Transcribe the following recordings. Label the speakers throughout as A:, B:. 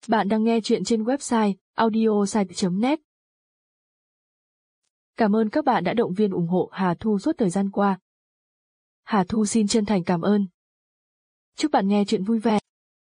A: Bạn đang nghe chuyện trên website audiosite.net. Cảm ơn các bạn đã động viên ủng hộ Hà Thu suốt thời gian qua. Hà Thu xin chân thành cảm ơn. Chúc bạn nghe chuyện vui vẻ.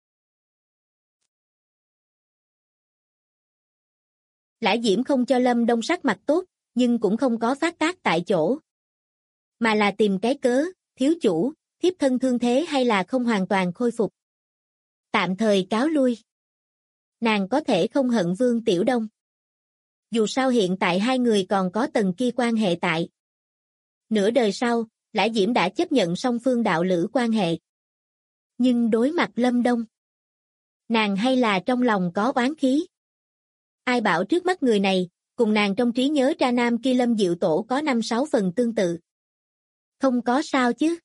B: Lã Diễm không cho Lâm Đông sắc mặt tốt, nhưng cũng không có phát tác tại chỗ. Mà là tìm cái cớ, thiếu chủ, thiếp thân thương thế hay là không hoàn toàn khôi phục. Tạm thời cáo lui. Nàng có thể không hận Vương Tiểu Đông. Dù sao hiện tại hai người còn có tầng kia quan hệ tại. Nửa đời sau, Lã Diễm đã chấp nhận song phương đạo lữ quan hệ. Nhưng đối mặt Lâm Đông, nàng hay là trong lòng có oán khí. Ai bảo trước mắt người này, cùng nàng trong trí nhớ tra nam kia Lâm Diệu Tổ có 5-6 phần tương tự. Không có sao chứ?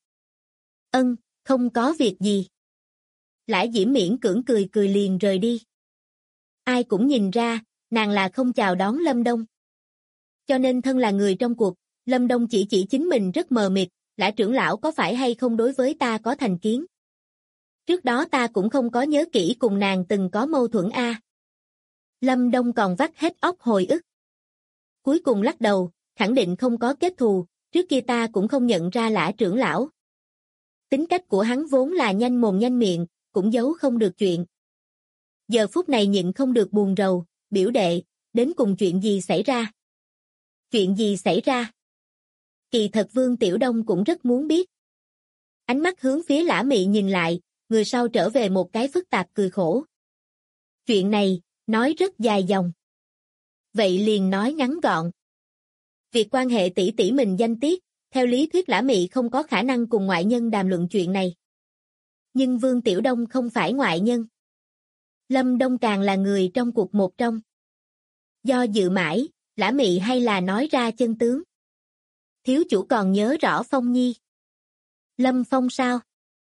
B: Không có việc gì. Lã Diễm miễn cưỡng cười cười liền rời đi. Ai cũng nhìn ra, nàng là không chào đón Lâm Đông. Cho nên thân là người trong cuộc, Lâm Đông chỉ chính mình rất mờ mịt, Lã trưởng lão có phải hay không đối với ta có thành kiến. Trước đó ta cũng không có nhớ kỹ cùng nàng từng có mâu thuẫn a. Lâm Đông còn vắt hết óc hồi ức. Cuối cùng lắc đầu, khẳng định không có kết thù, trước kia ta cũng không nhận ra Lã trưởng lão. Tính cách của hắn vốn là nhanh mồm nhanh miệng, cũng giấu không được chuyện. Giờ phút này nhịn không được buồn rầu, biểu đệ, đến cùng chuyện gì xảy ra? Chuyện gì xảy ra? Kỳ thật Vương Tiểu Đông cũng rất muốn biết. Ánh mắt hướng phía Lã Mị nhìn lại, người sau trở về một cái phức tạp cười khổ. Chuyện này, nói rất dài dòng. Vậy liền nói ngắn gọn. Việc quan hệ tỷ tỷ mình danh tiết, theo lý thuyết Lã Mị không có khả năng cùng ngoại nhân đàm luận chuyện này. Nhưng Vương Tiểu Đông không phải ngoại nhân. Lâm Đông càng là người trong cuộc một trong. Do dự mãi, Lã Mị hay là nói ra chân tướng. Thiếu chủ còn nhớ rõ Phong Nhi. Lâm Phong sao?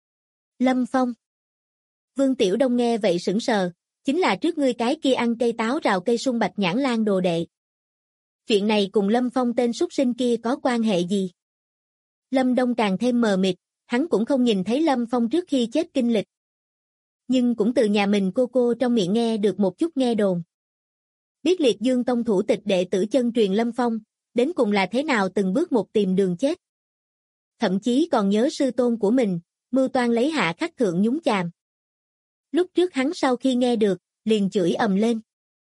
B: Lâm Phong. Vương Tiểu Đông nghe vậy sững sờ, chính là trước ngươi cái kia ăn cây táo rào cây sung bạch nhãn lan đồ đệ. Chuyện này cùng Lâm Phong tên súc sinh kia có quan hệ gì? Lâm Đông càng thêm mờ mịt, hắn cũng không nhìn thấy Lâm Phong trước khi chết kinh lịch. Nhưng cũng từ nhà mình cô trong miệng nghe được một chút nghe đồn. Biết Liệt Dương Tông thủ tịch đệ tử chân truyền Lâm Phong, đến cùng là thế nào từng bước một tìm đường chết. Thậm chí còn nhớ sư tôn của mình, mưu toan lấy hạ khắc thượng nhúng chàm. Lúc trước hắn sau khi nghe được, liền chửi ầm lên.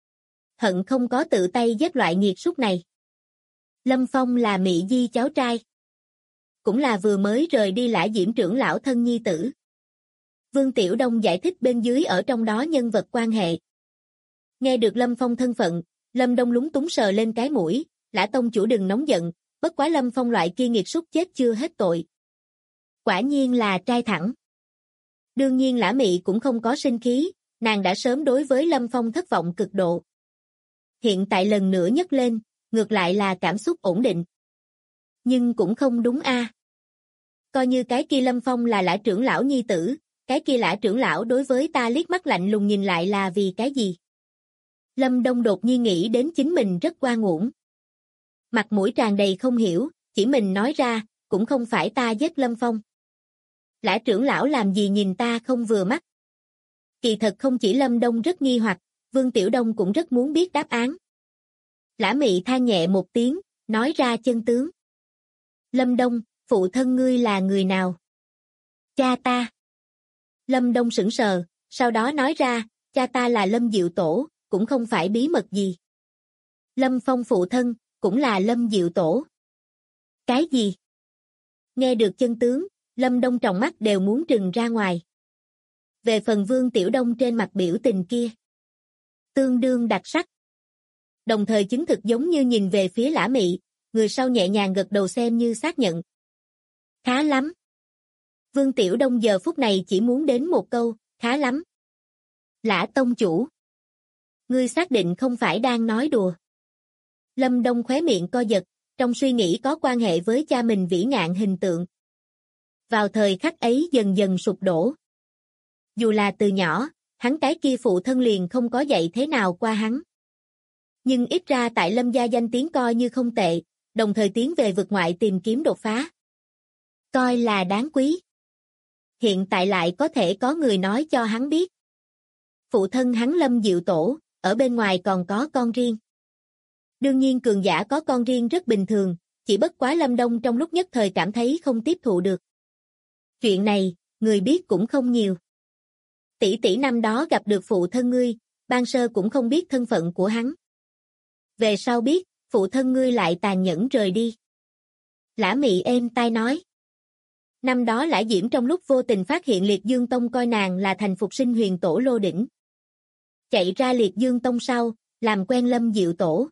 B: Hận không có tự tay giết loại nghiệt súc này. Lâm Phong là Mị Di cháu trai. Cũng là vừa mới rời đi Lã Diễm trưởng lão thân nhi tử. Vương Tiểu Đông giải thích bên dưới ở trong đó nhân vật quan hệ. Nghe được Lâm Phong thân phận, Lâm Đông lúng túng sờ lên cái mũi, Lã tông chủ đừng nóng giận, bất quá Lâm Phong loại kia nghiệt súc chết chưa hết tội. Quả nhiên là trai thẳng. Đương nhiên Lã Mị cũng không có sinh khí, nàng đã sớm đối với Lâm Phong thất vọng cực độ. Hiện tại lần nữa nhấc lên, ngược lại là cảm xúc ổn định. Nhưng cũng không đúng a. Coi như cái kia Lâm Phong là Lã trưởng lão nhi tử, cái kia Lã trưởng lão đối với ta liếc mắt lạnh lùng nhìn lại là vì cái gì? Lâm Đông đột nhiên nghĩ đến chính mình rất oan uổng. Mặt mũi tràn đầy không hiểu, chỉ mình nói ra, cũng không phải ta giết Lâm Phong. Lã trưởng lão làm gì nhìn ta không vừa mắt? Kỳ thật không chỉ Lâm Đông rất nghi hoặc, Vương Tiểu Đông cũng rất muốn biết đáp án. Lã Mị than nhẹ một tiếng, nói ra chân tướng. Lâm Đông, phụ thân ngươi là người nào? Cha ta. Lâm Đông sững sờ, sau đó nói ra, cha ta là Lâm Diệu Tổ, cũng không phải bí mật gì. Lâm Phong phụ thân, cũng là Lâm Diệu Tổ. Cái gì? Nghe được chân tướng, Lâm Đông tròng mắt đều muốn trừng ra ngoài. Về phần Vương Tiểu Đông trên mặt biểu tình kia, tương đương đặc sắc. Đồng thời chứng thực giống như nhìn về phía Lã Mị, người sau nhẹ nhàng gật đầu xem như xác nhận. Khá lắm. Vương Tiểu Đông giờ phút này chỉ muốn đến một câu, khá lắm. Lã tông chủ. Ngươi xác định không phải đang nói đùa. Lâm Đông khóe miệng co giật, trong suy nghĩ có quan hệ với cha mình vĩ ngạn hình tượng. Vào thời khắc ấy dần dần sụp đổ. Dù là từ nhỏ, hắn cái kia phụ thân liền không có dạy thế nào qua hắn. Nhưng ít ra tại Lâm gia danh tiếng coi như không tệ, đồng thời tiến về vực ngoại tìm kiếm đột phá. Coi là đáng quý. Hiện tại lại có thể có người nói cho hắn biết. Phụ thân hắn Lâm Diệu Tổ, ở bên ngoài còn có con riêng. Đương nhiên cường giả có con riêng rất bình thường, chỉ bất quá Lâm Đông trong lúc nhất thời cảm thấy không tiếp thụ được. Chuyện này, người biết cũng không nhiều. Tỷ tỷ năm đó gặp được phụ thân ngươi, ban sơ cũng không biết thân phận của hắn. Về sau biết, phụ thân ngươi lại tàn nhẫn rời đi. Lã Mị êm tai nói. Năm đó Lã Diễm trong lúc vô tình phát hiện Liệt Dương Tông coi nàng là thành phục sinh huyền tổ Lô Đỉnh. Chạy ra Liệt Dương Tông sau, làm quen Lâm Diệu Tổ.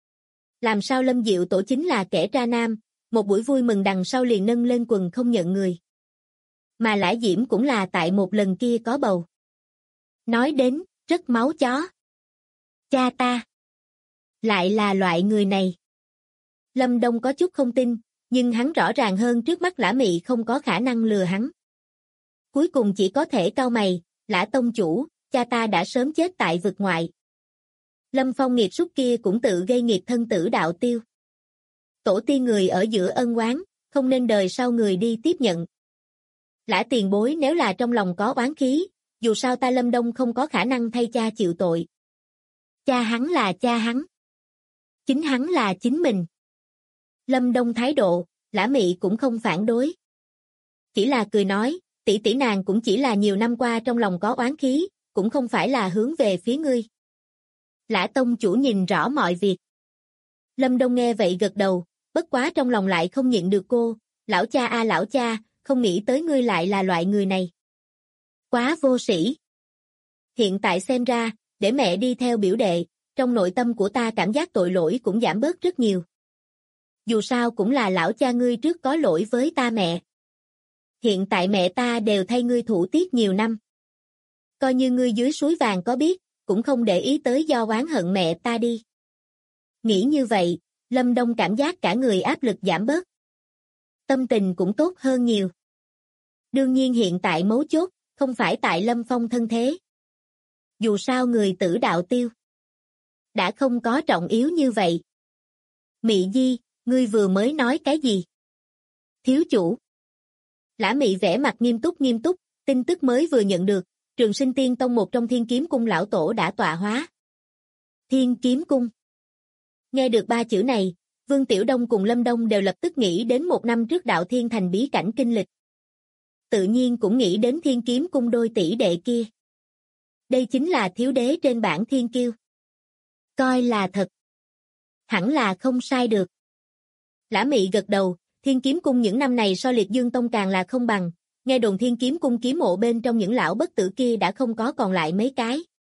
B: Làm sao Lâm Diệu Tổ chính là kẻ tra nam, một buổi vui mừng đằng sau liền nâng lên quần không nhận người. Mà Lã Diễm cũng là tại một lần kia có bầu. Nói đến, rất máu chó. Cha ta. Lại là loại người này. Lâm Đông có chút không tin, nhưng hắn rõ ràng hơn trước mắt Lã Mị không có khả năng lừa hắn. Cuối cùng chỉ có thể cau mày, Lã tông chủ, cha ta đã sớm chết tại vực ngoại. Lâm Phong nghiệt súc kia cũng tự gây nghiệt thân tử đạo tiêu. Tổ tiên người ở giữa ân oán, không nên đời sau người đi tiếp nhận. Lã tiền bối nếu là trong lòng có oán khí, dù sao ta Lâm Đông không có khả năng thay cha chịu tội. Cha hắn là cha hắn. Chính hắn là chính mình. Lâm Đông thái độ, Lã Mị cũng không phản đối. Chỉ là cười nói, tỷ tỷ nàng cũng chỉ là nhiều năm qua trong lòng có oán khí, cũng không phải là hướng về phía ngươi. Lã tông chủ nhìn rõ mọi việc. Lâm Đông nghe vậy gật đầu, bất quá trong lòng lại không nhịn được cô, lão cha a lão cha, không nghĩ tới ngươi lại là loại người này. Quá vô sĩ. Hiện tại xem ra, để mẹ đi theo biểu đệ, trong nội tâm của ta cảm giác tội lỗi cũng giảm bớt rất nhiều. Dù sao cũng là lão cha ngươi trước có lỗi với ta mẹ. Hiện tại mẹ ta đều thay ngươi thủ tiết nhiều năm. Coi như ngươi dưới suối vàng có biết, cũng không để ý tới do oán hận mẹ ta đi. Nghĩ như vậy, Lâm Đông cảm giác cả người áp lực giảm bớt. Tâm tình cũng tốt hơn nhiều. Đương nhiên hiện tại mấu chốt, không phải tại Lâm Phong thân thế. Dù sao người tử đạo tiêu. Đã không có trọng yếu như vậy. Mị Di, ngươi vừa mới nói cái gì? Thiếu chủ. Lã Mị vẻ mặt nghiêm túc, tin tức mới vừa nhận được, Trường Sinh Tiên Tông một trong Thiên Kiếm Cung lão tổ đã tọa hóa. Thiên Kiếm Cung. Nghe được ba chữ này, Vương Tiểu Đông cùng Lâm Đông đều lập tức nghĩ đến một năm trước Đạo Thiên Thành bí cảnh kinh lịch. Tự nhiên cũng nghĩ đến Thiên Kiếm Cung đôi tỷ đệ kia. Đây chính là thiếu đế trên bảng thiên kiêu. Coi là thật. Hẳn là không sai được. Lã Mị gật đầu, Thiên Kiếm Cung những năm này so Liệt Dương Tông càng là không bằng, nghe đồn Thiên Kiếm Cung kiếm mộ bên trong những lão bất tử kia đã không có còn lại mấy cái.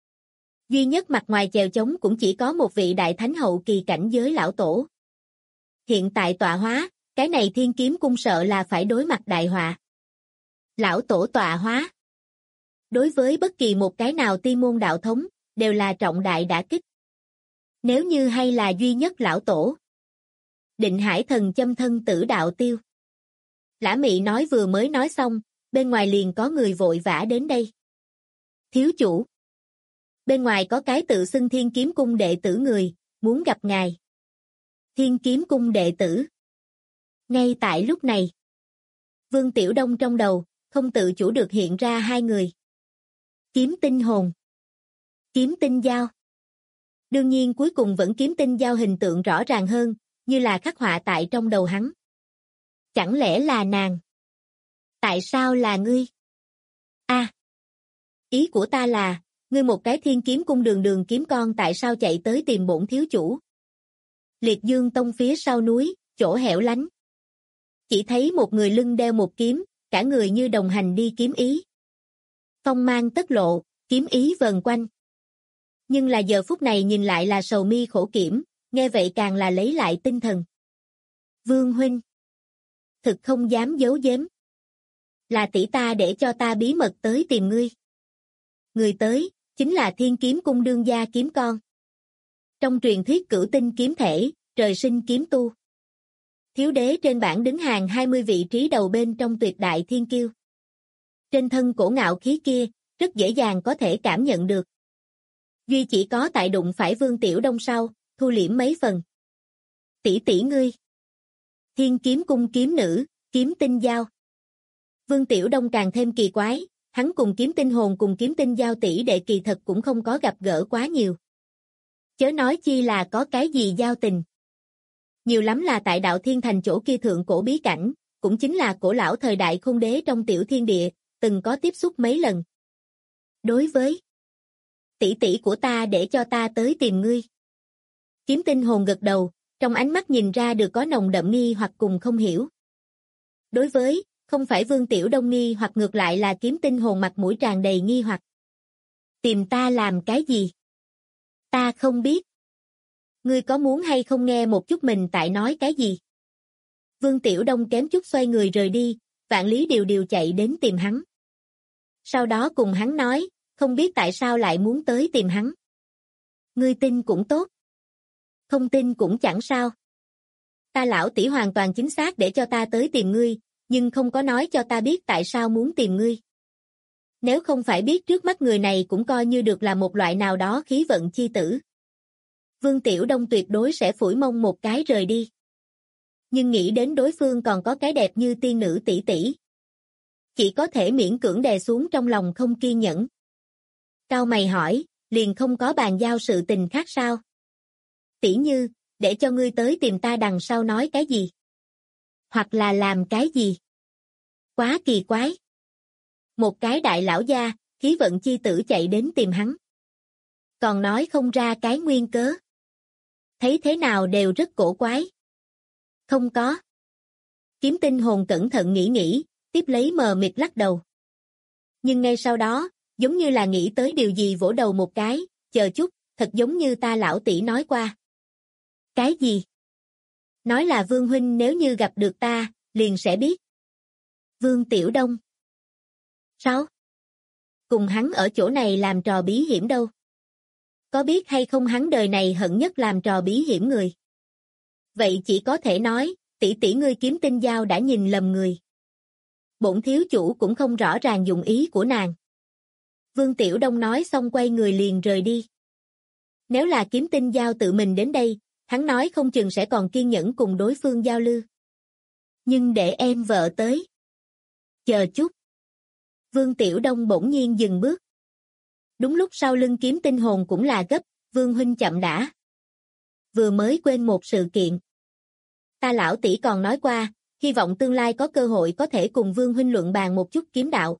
B: Duy nhất mặt ngoài chèo chống cũng chỉ có một vị đại thánh hậu kỳ cảnh giới lão tổ. Hiện tại tọa hóa, cái này Thiên Kiếm Cung sợ là phải đối mặt đại họa. Lão tổ tọa hóa. Đối với bất kỳ một cái nào tiên môn đạo thống, đều là trọng đại đả kích. Nếu như hay là duy nhất lão tổ. Định Hải thần châm thân tử đạo tiêu. Lã Mị nói vừa mới nói xong, bên ngoài liền có người vội vã đến đây. Thiếu chủ. Bên ngoài có cái tự xưng Thiên Kiếm Cung đệ tử người, muốn gặp ngài. Thiên Kiếm Cung đệ tử. Ngay tại lúc này, Vương Tiểu Đông trong đầu, không tự chủ được hiện ra hai người. Kiếm Tinh Hồn. Kiếm Tinh Giao. Đương nhiên cuối cùng vẫn Kiếm Tinh Giao hình tượng rõ ràng hơn, như là khắc họa tại trong đầu hắn. Chẳng lẽ là nàng? Tại sao là ngươi? Ý của ta là, ngươi một cái Thiên Kiếm Cung đường kiếm con tại sao chạy tới tìm bổn thiếu chủ? Liệt Dương Tông phía sau núi, chỗ hẻo lánh. Chỉ thấy một người lưng đeo một kiếm, cả người như đồng hành đi kiếm ý. Phong mang tất lộ, kiếm ý vần quanh. Nhưng là giờ phút này nhìn lại là sầu mi khổ kiểm, nghe vậy càng là lấy lại tinh thần. Vương huynh. Thực không dám giấu giếm. Là tỷ ta để cho ta bí mật tới tìm ngươi. Người tới, chính là Thiên Kiếm Cung đương gia kiếm con. Trong truyền thuyết cửu tinh kiếm thể, trời sinh kiếm tu. Thiếu đế trên bảng đứng hàng 20 vị trí đầu bên trong tuyệt đại thiên kiêu. Trên thân cổ ngạo khí kia, rất dễ dàng có thể cảm nhận được. Duy chỉ có tại đụng phải Vương Tiểu Đông sau, thu liễm mấy phần. Tỷ tỷ ngươi. Thiên Kiếm Cung kiếm nữ, Kiếm Tinh Giao. Vương Tiểu Đông càng thêm kỳ quái, hắn cùng kiếm tinh hồn cùng kiếm tinh giao tỷ đệ kỳ thật cũng không có gặp gỡ quá nhiều. Chớ nói chi là có cái gì giao tình. Nhiều lắm là tại đạo thiên thành chỗ kia thượng cổ bí cảnh, cũng chính là cổ lão thời đại khôn đế trong tiểu thiên địa, từng có tiếp xúc mấy lần. Đối với tỷ tỷ của ta để cho ta tới tìm ngươi. Kiếm tinh hồn gật đầu, trong ánh mắt nhìn ra được có nồng đậm nghi hoặc cùng không hiểu. Đối với, không phải Vương Tiểu Đông nghi hoặc ngược lại là kiếm tinh hồn mặt mũi tràn đầy nghi hoặc. Tìm ta làm cái gì? Ta không biết. Ngươi có muốn hay không nghe một chút mình tại nói cái gì? Vương Tiểu Đông kém chút xoay người rời đi, Vạn Lý Điều Điều chạy đến tìm hắn. Sau đó cùng hắn nói, không biết tại sao lại muốn tới tìm hắn. Ngươi tin cũng tốt. Không tin cũng chẳng sao. Ta lão tỷ hoàn toàn chính xác để cho ta tới tìm ngươi, nhưng không có nói cho ta biết tại sao muốn tìm ngươi. Nếu không phải biết trước mắt người này cũng coi như được là một loại nào đó khí vận chi tử. Vương Tiểu Đông tuyệt đối sẽ phủi mông một cái rời đi. Nhưng nghĩ đến đối phương còn có cái đẹp như tiên nữ tỷ tỷ. Chỉ có thể miễn cưỡng đè xuống trong lòng không kiên nhẫn. Cao mày hỏi, liền không có bàn giao sự tình khác sao? Tỷ như, để cho ngươi tới tìm ta đằng sau nói cái gì? Hoặc là làm cái gì? Quá kỳ quái. Một cái đại lão gia, khí vận chi tử chạy đến tìm hắn. Còn nói không ra cái nguyên cớ. Thấy thế nào đều rất cổ quái. Không có. Kiếm tinh hồn cẩn thận nghĩ, tiếp lấy mờ mịt lắc đầu. Nhưng ngay sau đó, giống như là nghĩ tới điều gì vỗ đầu một cái, chờ chút, thật giống như ta lão tỷ nói qua. Cái gì? Nói là Vương huynh nếu như gặp được ta, liền sẽ biết. Vương Tiểu Đông. Sao? Cùng hắn ở chỗ này làm trò bí hiểm đâu? Có biết hay không hắn đời này hận nhất làm trò bí hiểm người? Vậy chỉ có thể nói, tỷ tỷ ngươi kiếm tinh giao đã nhìn lầm người. Bổn thiếu chủ cũng không rõ ràng dụng ý của nàng. Vương Tiểu Đông nói xong quay người liền rời đi. Nếu là kiếm tinh giao tự mình đến đây, hắn nói không chừng sẽ còn kiên nhẫn cùng đối phương giao lưu. Nhưng để em vợ tới. Chờ chút. Vương Tiểu Đông bỗng nhiên dừng bước. Đúng lúc sau lưng kiếm tinh hồn cũng là gấp, Vương huynh chậm đã. Vừa mới quên một sự kiện. Ta lão tỷ còn nói qua, hy vọng tương lai có cơ hội có thể cùng Vương huynh luận bàn một chút kiếm đạo.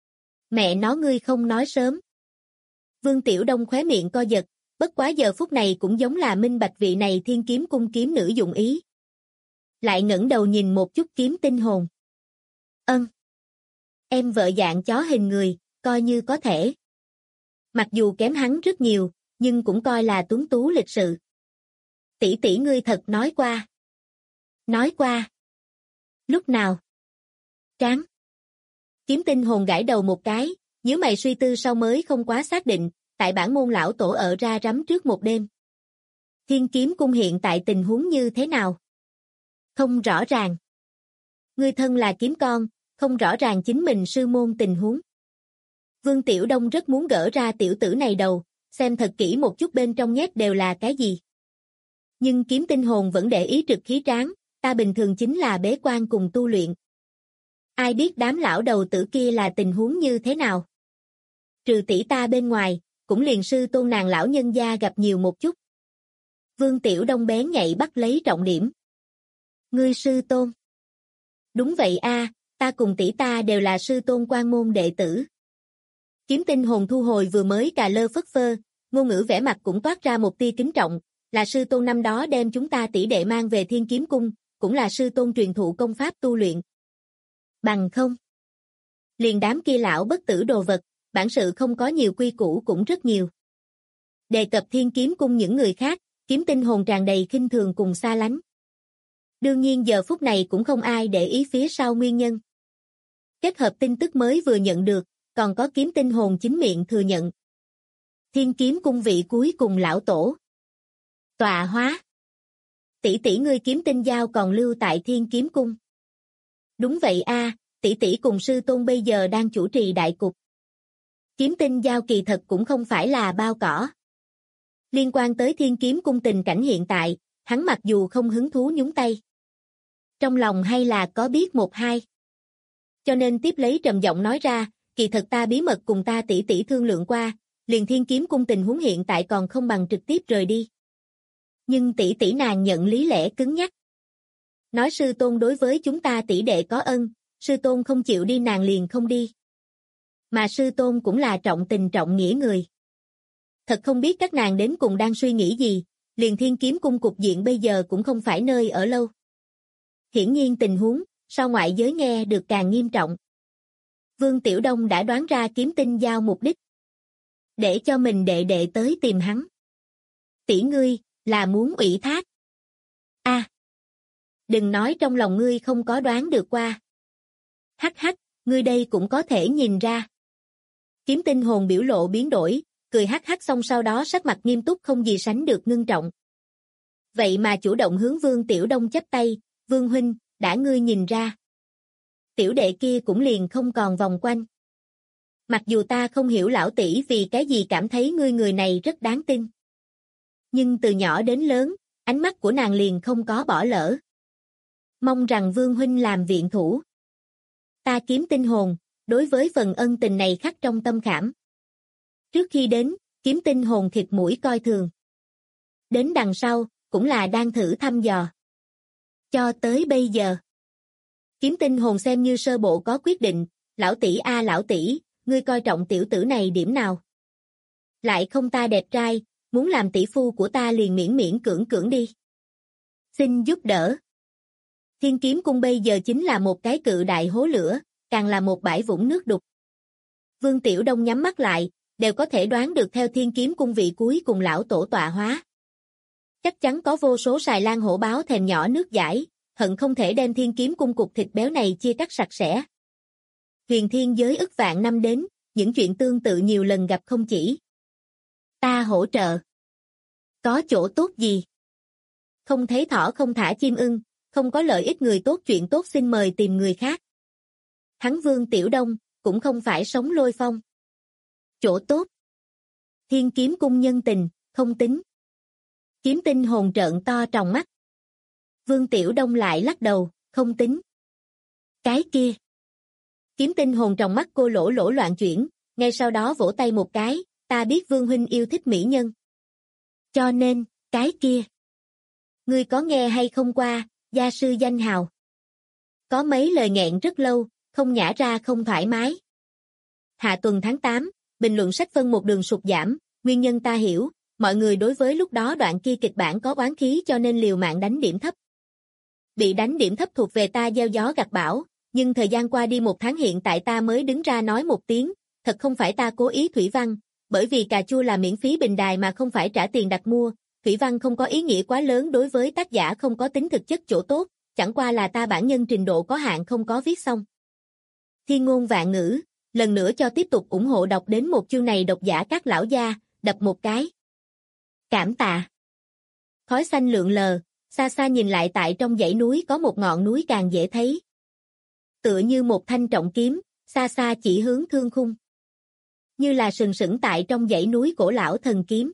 B: Mẹ nó ngươi không nói sớm. Vương Tiểu Đông khóe miệng co giật, bất quá giờ phút này cũng giống là minh bạch vị này thiên kiếm cung kiếm nữ dụng ý. Lại ngẩng đầu nhìn một chút kiếm tinh hồn. Ân. Em vợ dạng chó hình người, coi như có thể. Mặc dù kém hắn rất nhiều, nhưng cũng coi là tuấn tú lịch sự. Tỷ tỷ ngươi thật nói qua. Nói qua. Lúc nào? Tráng. Kiếm tinh hồn gãi đầu một cái, nhíu mày suy tư sau mới không quá xác định, tại bản môn lão tổ ở ra rắm trước một đêm. Thiên kiếm cung hiện tại tình huống như thế nào? Không rõ ràng. Ngươi thân là kiếm con, không rõ ràng chính mình sư môn tình huống. Vương Tiểu Đông rất muốn gỡ ra tiểu tử này đầu, xem thật kỹ một chút bên trong nhét đều là cái gì. Nhưng kiếm tinh hồn vẫn để ý trực khí tráng, ta bình thường chính là bế quan cùng tu luyện. Ai biết đám lão đầu tử kia là tình huống như thế nào? Trừ tỷ ta bên ngoài, cũng liền sư tôn nàng lão nhân gia gặp nhiều một chút. Vương Tiểu Đông bén nhạy bắt lấy trọng điểm. Ngươi sư tôn. Đúng vậy a, ta cùng tỷ ta đều là sư tôn quan môn đệ tử. Kiếm tinh hồn thu hồi vừa mới cà lơ phất phơ, ngôn ngữ vẻ mặt cũng toát ra một tia kính trọng, là sư tôn năm đó đem chúng ta tỷ đệ mang về Thiên Kiếm Cung, cũng là sư tôn truyền thụ công pháp tu luyện. Bằng không. Liền đám kia lão bất tử đồ vật, bản sự không có nhiều quy củ cũng rất nhiều. Đề cập Thiên Kiếm Cung những người khác, kiếm tinh hồn tràn đầy khinh thường cùng xa lánh. Đương nhiên giờ phút này cũng không ai để ý phía sau nguyên nhân. Kết hợp tin tức mới vừa nhận được, còn có kiếm tinh hồn chính miệng thừa nhận. Thiên Kiếm Cung vị cuối cùng lão tổ. Tọa hóa. Tỷ tỷ ngươi kiếm tinh giao còn lưu tại Thiên Kiếm Cung. Đúng vậy a, tỷ tỷ cùng sư tôn bây giờ đang chủ trì đại cục. Kiếm tinh giao kỳ thật cũng không phải là bao cỏ. Liên quan tới Thiên Kiếm Cung tình cảnh hiện tại, hắn mặc dù không hứng thú nhúng tay. Trong lòng hay là có biết một hai. Cho nên tiếp lấy trầm giọng nói ra, kỳ thật ta bí mật cùng ta tỷ tỷ thương lượng qua, liền Thiên Kiếm Cung tình huống hiện tại còn không bằng trực tiếp rời đi. Nhưng tỷ tỷ nàng nhận lý lẽ cứng nhắc. Nói sư tôn đối với chúng ta tỷ đệ có ân, sư tôn không chịu đi nàng liền không đi. Mà sư tôn cũng là trọng tình trọng nghĩa người. Thật không biết các nàng đến cùng đang suy nghĩ gì, liền Thiên Kiếm Cung cục diện bây giờ cũng không phải nơi ở lâu. Hiển nhiên tình huống, sau ngoại giới nghe được càng nghiêm trọng. Vương Tiểu Đông đã đoán ra Kiếm Tinh Giao mục đích. Để cho mình đệ đệ tới tìm hắn. Tỷ ngươi, là muốn ủy thác. Đừng nói trong lòng ngươi không có đoán được qua. Hắc hắc, ngươi đây cũng có thể nhìn ra. Kiếm Tinh hồn biểu lộ biến đổi, cười hắc hắc xong sau đó sắc mặt nghiêm túc không gì sánh được ngưng trọng. Vậy mà chủ động hướng Vương Tiểu Đông chắp tay, Vương huynh, đã ngươi nhìn ra. Tiểu đệ kia cũng liền không còn vòng quanh. Mặc dù ta không hiểu lão tỷ vì cái gì cảm thấy ngươi người này rất đáng tin. Nhưng từ nhỏ đến lớn, ánh mắt của nàng liền không có bỏ lỡ. Mong rằng Vương huynh làm viện thủ. Ta Kiếm Tinh hồn, đối với phần ân tình này khắc trong tâm khảm. Trước khi đến, Kiếm Tinh hồn thịt mũi coi thường. Đến đằng sau, cũng là đang thử thăm dò. Cho tới bây giờ, Kiếm Tinh hồn xem như sơ bộ có quyết định, lão tỷ lão tỷ, ngươi coi trọng tiểu tử này điểm nào? Lại không ta đẹp trai, muốn làm tỷ phu của ta liền miễn miễn cưỡng đi. Xin giúp đỡ. Thiên Kiếm Cung bây giờ chính là một cái cự đại hố lửa, càng là một bãi vũng nước đục. Vương Tiểu Đông nhắm mắt lại, đều có thể đoán được theo Thiên Kiếm Cung vị cuối cùng lão tổ tọa hóa. Chắc chắn có vô số xài lang hổ báo thèm nhỏ nước dãi, hận không thể đem Thiên Kiếm Cung cục thịt béo này chia cắt sạch sẽ. Huyền thiên giới ức vạn năm đến, những chuyện tương tự nhiều lần gặp không chỉ. Ta hỗ trợ. Có chỗ tốt gì? Không thấy thỏ không thả chim ưng, không có lợi ích người tốt chuyện tốt xin mời tìm người khác. Hắn Vương Tiểu Đông, cũng không phải sống lôi phong. Chỗ tốt. Thiên Kiếm Cung nhân tình, không tính. Kiếm Tinh hồn trợn to tròng mắt. Vương Tiểu Đông lại lắc đầu, không tính. Cái kia. Kiếm Tinh hồn trong mắt cô lỗ loạn chuyển, ngay sau đó vỗ tay một cái, ta biết Vương huynh yêu thích mỹ nhân. Cho nên, cái kia. Ngươi có nghe hay không qua, gia sư danh hào. Có mấy lời nghẹn rất lâu, không nhả ra không thoải mái. Hạ tuần tháng 8, bình luận sách phân một đường sụt giảm, nguyên nhân ta hiểu, mọi người đối với lúc đó đoạn kia kịch bản có oán khí cho nên liều mạng đánh điểm thấp. Bị đánh điểm thấp thuộc về ta gieo gió gặt bão, nhưng thời gian qua đi 1 tháng hiện tại ta mới đứng ra nói một tiếng, thật không phải ta cố ý thủy văn, bởi vì cà chua là miễn phí bình đài mà không phải trả tiền đặt mua, thủy văn không có ý nghĩa quá lớn đối với tác giả không có tính thực chất chỗ tốt, chẳng qua là ta bản nhân trình độ có hạn không có viết xong. Thiên ngôn vạn ngữ, lần nữa cho tiếp tục ủng hộ đọc đến một chương này độc giả các lão gia, đập một cái. Cảm tạ. Khói xanh lượn lờ, xa xa nhìn lại tại trong dãy núi có một ngọn núi càng dễ thấy. Tựa như một thanh trọng kiếm, xa xa chỉ hướng thương khung. Như là sừng sững tại trong dãy núi cổ lão thần kiếm.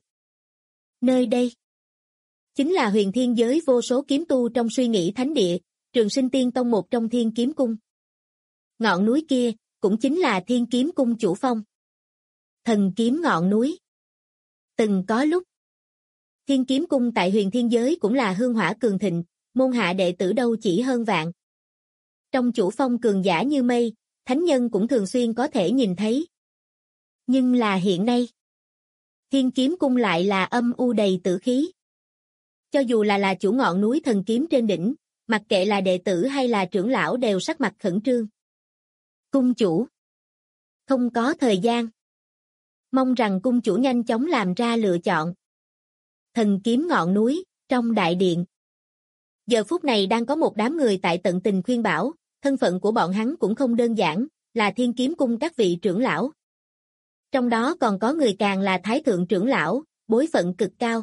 B: Nơi đây chính là huyền thiên giới vô số kiếm tu trong suy nghĩ thánh địa, Trường Sinh Tiên Tông một trong Thiên Kiếm Cung. Ngọn núi kia, cũng chính là Thiên Kiếm Cung chủ phong. Thần kiếm ngọn núi. Từng có lúc, Thiên Kiếm Cung tại huyền thiên giới cũng là hương hỏa cường thịnh, môn hạ đệ tử đâu chỉ hơn vạn. Trong chủ phong cường giả như mây, thánh nhân cũng thường xuyên có thể nhìn thấy. Nhưng là hiện nay, Thiên Kiếm Cung lại là âm u đầy tử khí. Cho dù là chủ ngọn núi thần kiếm trên đỉnh, mặc kệ là đệ tử hay là trưởng lão đều sắc mặt khẩn trương. Cung chủ, không có thời gian. Mong rằng cung chủ nhanh chóng làm ra lựa chọn. Thần kiếm ngọn núi, trong đại điện. Giờ phút này đang có một đám người tại tận tình khuyên bảo, thân phận của bọn hắn cũng không đơn giản, là Thiên Kiếm Cung các vị trưởng lão. Trong đó còn có người càng là thái thượng trưởng lão, bối phận cực cao.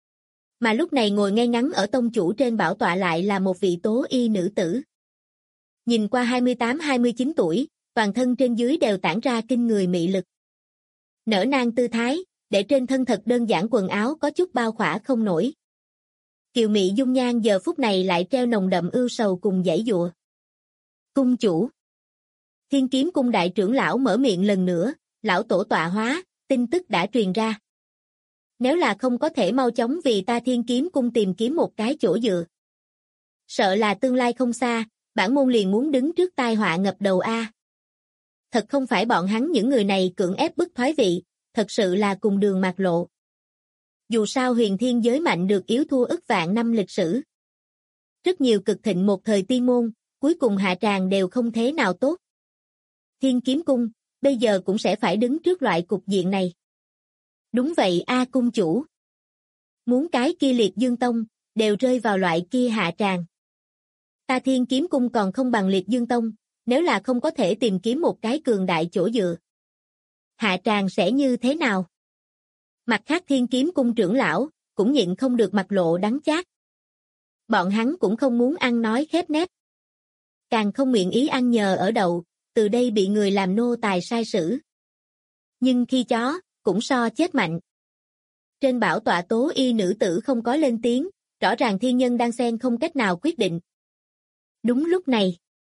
B: Mà lúc này ngồi ngay ngắn ở tông chủ trên bảo tọa lại là một vị tố y nữ tử. Nhìn qua 28-29 tuổi, toàn thân trên dưới đều tản ra kinh người mị lực. Nở nang tư thái, để trên thân thật đơn giản quần áo có chút bao khỏa không nổi. Kiều mị dung nhan giờ phút này lại treo nồng đậm ưu sầu cùng giãy giụa. Cung chủ. Thiên Kiếm Cung đại trưởng lão mở miệng lần nữa, lão tổ tọa hóa, tin tức đã truyền ra. Nếu là không có thể mau chóng vì ta Thiên Kiếm Cung tìm kiếm một cái chỗ dựa. Sợ là tương lai không xa, bản môn liền muốn đứng trước tai họa ngập đầu a. Thật không phải bọn hắn những người này cưỡng ép bức thoái vị, thật sự là cùng đường mạt lộ. Dù sao huyền thiên giới mạnh được yếu thua ức vạn năm lịch sử. Rất nhiều cực thịnh một thời tiên môn, cuối cùng hạ tràng đều không thế nào tốt. Thiên Kiếm Cung, bây giờ cũng sẽ phải đứng trước loại cục diện này. Đúng vậy a cung chủ. Muốn cái kia Liệt Dương Tông, đều rơi vào loại kia hạ tràng. Ta Thiên Kiếm Cung còn không bằng Liệt Dương Tông, nếu là không có thể tìm kiếm một cái cường đại chỗ dựa. Hạ tràng sẽ như thế nào? Mặt khác Thiên Kiếm Cung trưởng lão, cũng nhịn không được mặt lộ đắng chát. Bọn hắn cũng không muốn ăn nói khép nép. Càng không nguyện ý ăn nhờ ở đậu, từ đây bị người làm nô tài sai sử. Nhưng khi chó, cũng so chết mạnh. Trên bảo tọa Tố Y nữ tử không có lên tiếng, rõ ràng thiên nhân đang xen không cách nào quyết định. Đúng lúc này,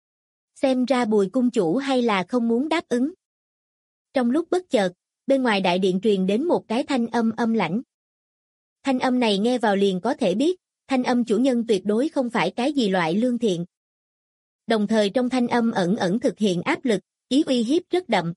B: xem ra Bùi cung chủ hay là không muốn đáp ứng. Trong lúc bất chợt, bên ngoài đại điện truyền đến một cái thanh âm âm lãnh. Thanh âm này nghe vào liền có thể biết, thanh âm chủ nhân tuyệt đối không phải cái gì loại lương thiện. Đồng thời trong thanh âm ẩn ẩn thực hiện áp lực, ý uy hiếp rất đậm.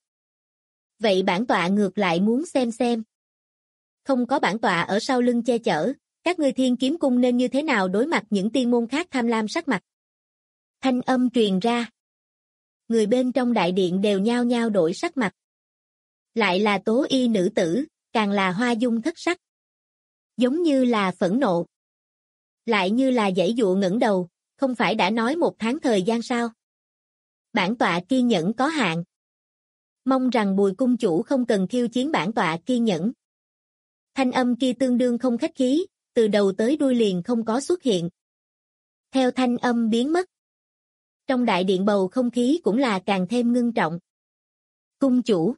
B: Vậy bản tọa ngược lại muốn xem. Không có bản tọa ở sau lưng che chở, các ngươi Thiên Kiếm Cung nên như thế nào đối mặt những tiên môn khác tham lam sắc mặt. Thanh âm truyền ra. Người bên trong đại điện đều nhao nhao đổi sắc mặt. Lại là Tố Y nữ tử, càng là hoa dung thất sắc. Giống như là phẫn nộ. Lại như là giãy dụa ngẩng đầu, không phải đã nói 1 tháng thời gian sao? Bản tọa kiên nhẫn có hạn. Mong rằng Bùi cung chủ không cần khiêu chiến bản tọa kiên nhẫn. Thanh âm kia tương đương không khách khí, từ đầu tới đuôi liền không có xuất hiện. Theo thanh âm biến mất. Trong đại điện bầu không khí cũng là càng thêm ngưng trọng. Cung chủ.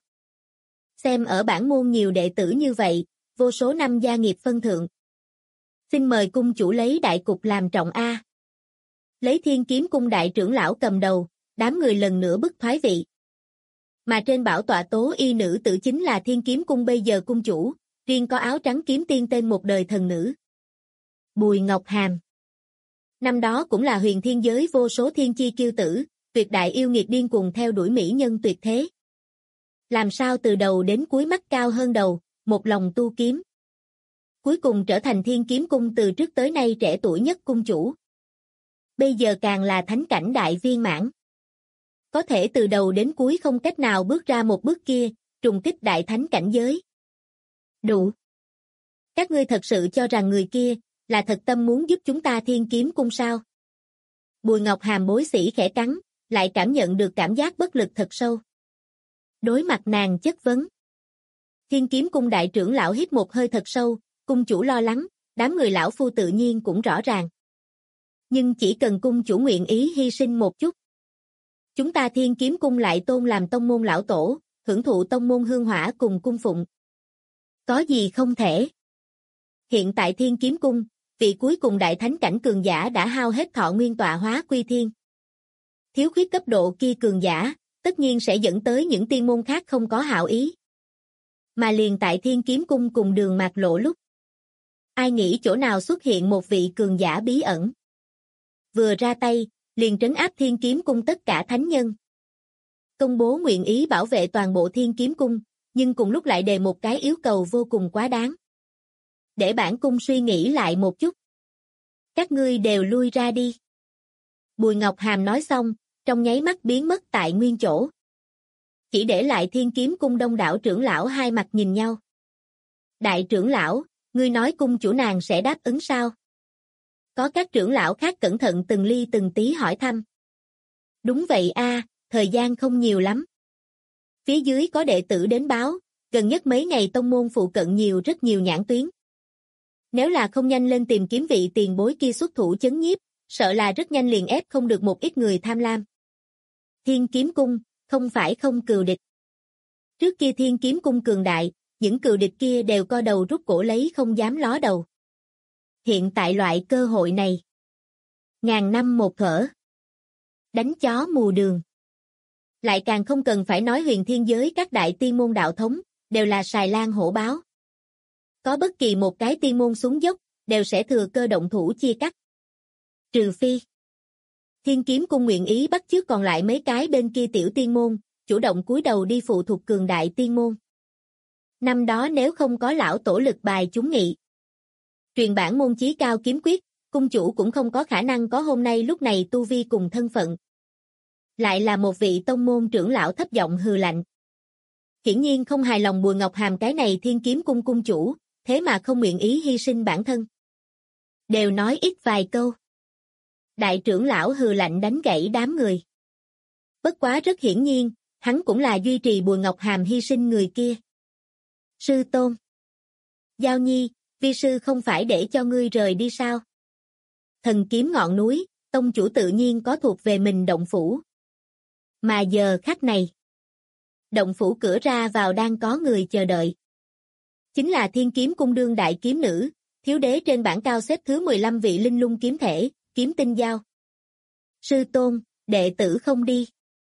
B: Xem ở bản môn nhiều đệ tử như vậy, vô số năm gia nghiệp phân thượng. Xin mời cung chủ lấy đại cục làm trọng a. Lấy Thiên Kiếm Cung đại trưởng lão cầm đầu, đám người lần nữa bức thoái vị. Mà trên bảo tọa Tố Y nữ tử chính là Thiên Kiếm Cung bây giờ cung chủ, riêng có áo trắng kiếm tiên tên một đời thần nữ. Bùi Ngọc Hàm. Năm đó cũng là huyền thiên giới vô số thiên chi kiêu tử, tuyệt đại yêu nghiệt điên cuồng theo đuổi mỹ nhân tuyệt thế. Làm sao từ đầu đến cuối mắt cao hơn đầu, một lòng tu kiếm. Cuối cùng trở thành Thiên Kiếm Cung từ trước tới nay trẻ tuổi nhất cung chủ. Bây giờ càng là thánh cảnh đại viên mãn. Có thể từ đầu đến cuối không cách nào bước ra một bước kia, trùng kích đại thánh cảnh giới. Đủ. Các ngươi thật sự cho rằng người kia là thật tâm muốn giúp chúng ta Thiên Kiếm Cung sao? Bùi Ngọc Hàm bối sĩ khẽ cắn, lại cảm nhận được cảm giác bất lực thật sâu. Đối mặt nàng chất vấn. Thiên Kiếm Cung đại trưởng lão hít một hơi thật sâu, cung chủ lo lắng, đám người lão phu tự nhiên cũng rõ ràng. Nhưng chỉ cần cung chủ nguyện ý hy sinh một chút. Chúng ta Thiên Kiếm Cung lại tôn làm tông môn lão tổ, hưởng thụ tông môn hương hỏa cùng cung phụng. Có gì không thể? Hiện tại Thiên Kiếm Cung, vị cuối cùng đại thánh cảnh cường giả đã hao hết thọ nguyên tọa hóa quy thiên. Thiếu khuyết cấp độ kia cường giả, tất nhiên sẽ dẫn tới những tiên môn khác không có hảo ý. Mà liền tại Thiên Kiếm Cung cùng đường mạt lộ lúc. Ai nghĩ chỗ nào xuất hiện một vị cường giả bí ẩn. Vừa ra tay, liền trấn áp Thiên Kiếm Cung tất cả thánh nhân. Công bố nguyện ý bảo vệ toàn bộ Thiên Kiếm Cung, nhưng cùng lúc lại đề một cái yêu cầu vô cùng quá đáng. Để bản cung suy nghĩ lại một chút. Các ngươi đều lui ra đi. Bùi Ngọc Hàm nói xong, trong nháy mắt biến mất tại nguyên chỗ. Chỉ để lại Thiên Kiếm Cung đông đảo trưởng lão hai mặt nhìn nhau. Đại trưởng lão, ngươi nói cung chủ nàng sẽ đáp ứng sao? Có các trưởng lão khác cẩn thận từng ly từng tí hỏi thăm. Đúng vậy a, thời gian không nhiều lắm. Phía dưới có đệ tử đến báo, gần nhất mấy ngày tông môn phụ cận rất nhiều nhãn tuyến. Nếu là không nhanh lên tìm kiếm vị tiền bối kia xuất thủ chấn nhiếp, sợ là rất nhanh liền ép không được một ít người tham lam. Thiên Kiếm Cung, không phải không cừu địch. Trước kia Thiên Kiếm Cung cường đại, những cừu địch kia đều co đầu rút cổ lấy không dám ló đầu. Hiện tại loại cơ hội này. Ngàn năm một thở. Đánh chó mù đường. Lại càng không cần phải nói huyền thiên giới các đại tiên môn đạo thống, đều là sài lan hổ báo. Có bất kỳ một cái tiên môn xuống dốc, đều sẽ thừa cơ động thủ chia cắt. Trừ phi Thiên Kiếm Cung nguyện ý bắt chước còn lại mấy cái bên kia tiểu tiên môn, chủ động cúi đầu đi phụ thuộc cường đại tiên môn. Năm đó nếu không có lão tổ lực bài chúng nghị, truyền bản môn chí cao kiếm quyết, cung chủ cũng không có khả năng có hôm nay lúc này tu vi cùng thân phận. Lại là một vị tông môn trưởng lão thấp giọng hừ lạnh. Hiển nhiên không hài lòng Bùi Ngọc Hàm cái này Thiên Kiếm Cung cung chủ, thế mà không nguyện ý hy sinh bản thân. Đều nói ít vài câu. Đại trưởng lão hừ lạnh đánh gãy đám người. Bất quá rất hiển nhiên, hắn cũng là duy trì Bùi Ngọc Hàm hy sinh người kia. Sư tôn. Giao Nhi, vi sư không phải để cho ngươi rời đi sao? Thần kiếm ngọn núi, tông chủ tự nhiên có thuộc về mình động phủ. Mà giờ khắc này, động phủ cửa ra vào đang có người chờ đợi. Chính là Thiên Kiếm Cung đương đại kiếm nữ, thiếu đế trên bảng cao xếp thứ 15 vị linh lung kiếm thể, Kiếm Tinh Giao. Sư tôn, đệ tử không đi.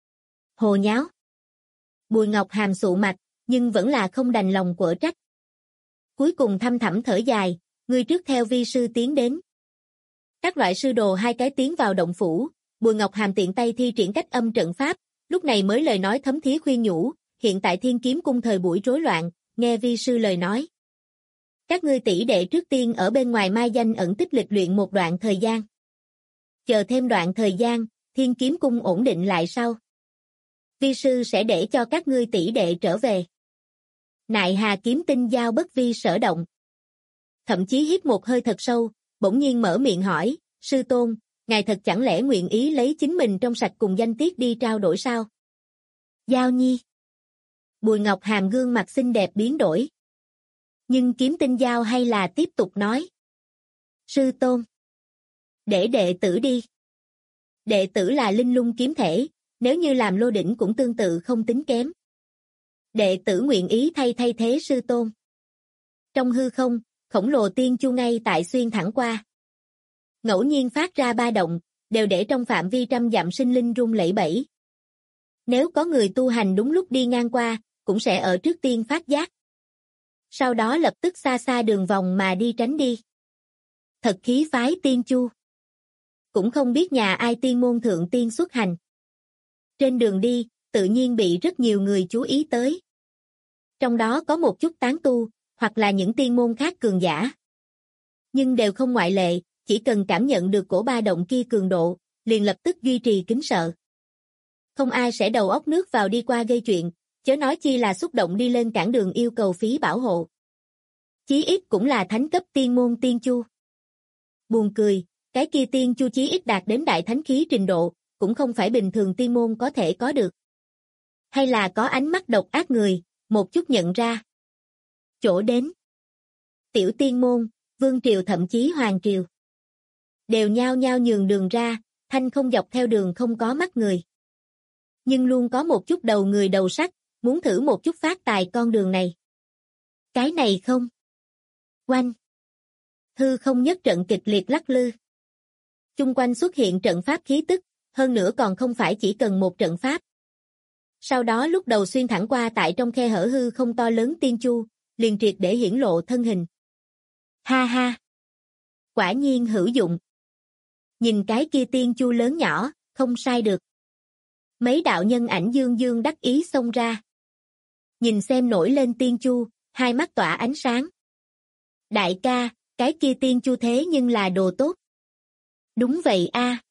B: Hồ nháo. Bùi Ngọc Hàm sụ mặt, nhưng vẫn là không đành lòng quở trách. Cuối cùng thăm thẳm thở dài, ngươi trước theo vi sư tiến đến. Các loại sư đồ hai cái tiến vào động phủ, Bùi Ngọc Hàm tiện tay thi triển cách âm trận pháp, lúc này mới lời nói thấm thía khuyên nhủ, hiện tại Thiên Kiếm Cung thời buổi rối loạn, nghe vi sư lời nói. Các ngươi tỷ đệ trước tiên ở bên ngoài mai danh ẩn tích lịch luyện một đoạn thời gian. Chờ thêm đoạn thời gian, Thiên Kiếm Cung ổn định lại sau. Vi sư sẽ để cho các ngươi tỷ đệ trở về. Nại Hà Kiếm Tinh Giao bất vi sở động. Thậm chí hít một hơi thật sâu, bỗng nhiên mở miệng hỏi, sư tôn, ngài thật chẳng lẽ nguyện ý lấy chính mình trong sạch cùng danh tiết đi trao đổi sao? Giao Nhi. Bùi Ngọc Hàm gương mặt xinh đẹp biến đổi. Nhưng Kiếm Tinh Giao hay là tiếp tục nói. Sư tôn. Để đệ tử đi. Đệ tử là linh lung kiếm thể, nếu như làm lô đỉnh cũng tương tự không tính kém. Đệ tử nguyện ý thay thế sư tôn. Trong hư không, khổng lồ tiên chu ngay tại xuyên thẳng qua. Ngẫu nhiên phát ra ba động, đều để trong phạm vi trăm dặm sinh linh rung lẩy bẩy. Nếu có người tu hành đúng lúc đi ngang qua, cũng sẽ ở trước tiên phát giác. Sau đó lập tức xa xa đường vòng mà đi tránh đi. Thật khí phái tiên chu. Cũng không biết nhà ai tiên môn thượng tiên xuất hành. Trên đường đi, tự nhiên bị rất nhiều người chú ý tới. Trong đó có một chút tán tu, hoặc là những tiên môn khác cường giả. Nhưng đều không ngoại lệ, chỉ cần cảm nhận được cổ ba động kia cường độ, liền lập tức duy trì kính sợ. Không ai sẽ đầu óc nước vào đi qua gây chuyện, chớ nói chi là xúc động đi lên cản đường yêu cầu phí bảo hộ. Chí ít cũng là thánh cấp tiên môn tiên chu. Buồn cười, cái kia tiên chu chí ít đạt đến đại thánh khí trình độ, cũng không phải bình thường tiên môn có thể có được. Hay là có ánh mắt độc ác người, một chút nhận ra. Chỗ đến. Tiểu tiên môn, vương triều thậm chí hoàng triều. Đều nhao nhao nhường đường ra, thanh không dọc theo đường không có mắt người. Nhưng luôn có một chút đầu người đầu sắt, muốn thử một chút phát tài con đường này. Cái này không. Oanh. Hư không nhất trận kịch liệt lắc lư. Chung quanh xuất hiện trận pháp khí tức, hơn nữa còn không phải chỉ cần một trận pháp. Sau đó lúc đầu xuyên thẳng qua tại trong khe hở hư không to lớn tiên chu, liền triệt để hiển lộ thân hình. Ha ha. Quả nhiên hữu dụng. Nhìn cái kia tiên chu lớn nhỏ, không sai được. Mấy đạo nhân ảnh dương dương đắc ý xông ra. Nhìn xem nổi lên tiên chu, hai mắt tỏa ánh sáng. Đại ca, cái kia tiên chu thế nhưng là đồ tốt. Đúng vậy a.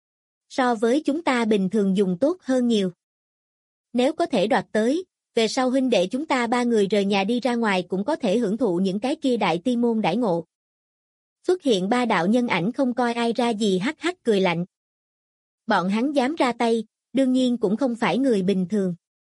B: So với chúng ta bình thường dùng tốt hơn nhiều. Nếu có thể đoạt tới, về sau huynh đệ chúng ta ba người rời nhà đi ra ngoài cũng có thể hưởng thụ những cái kia đại tiên môn đãi ngộ. Xuất hiện ba đạo nhân ảnh không coi ai ra gì hắc hắc cười lạnh. Bọn hắn dám ra tay, đương nhiên cũng không phải người bình thường.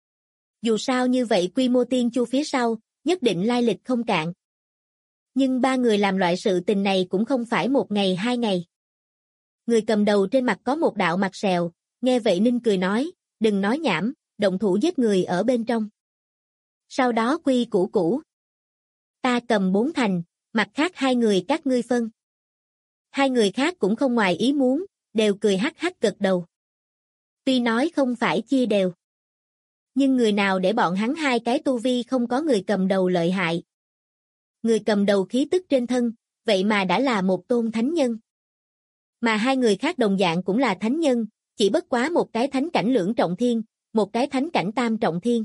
B: Dù sao như vậy quy mô tiên chu phía sau, nhất định lai lịch không cạn. Nhưng ba người làm loại sự tình này cũng không phải một ngày hai ngày. Người cầm đầu trên mặt có một đạo mặt sẹo, nghe vậy Ninh cười nói, đừng nói nhảm, động thủ giết người ở bên trong. Sau đó quy củ cũ. Ta cầm 4 thành, mặt khác hai người các ngươi phân. Hai người khác cũng không ngoài ý muốn, đều cười hắc hắc gật đầu. Tuy nói không phải chia đều. Nhưng người nào để bọn hắn hai cái tu vi không có người cầm đầu lợi hại. Người cầm đầu khí tức trên thân, vậy mà đã là một tôn thánh nhân. Mà hai người khác đồng dạng cũng là thánh nhân, chỉ bất quá một cái thánh cảnh lưỡng trọng thiên, một cái thánh cảnh tam trọng thiên.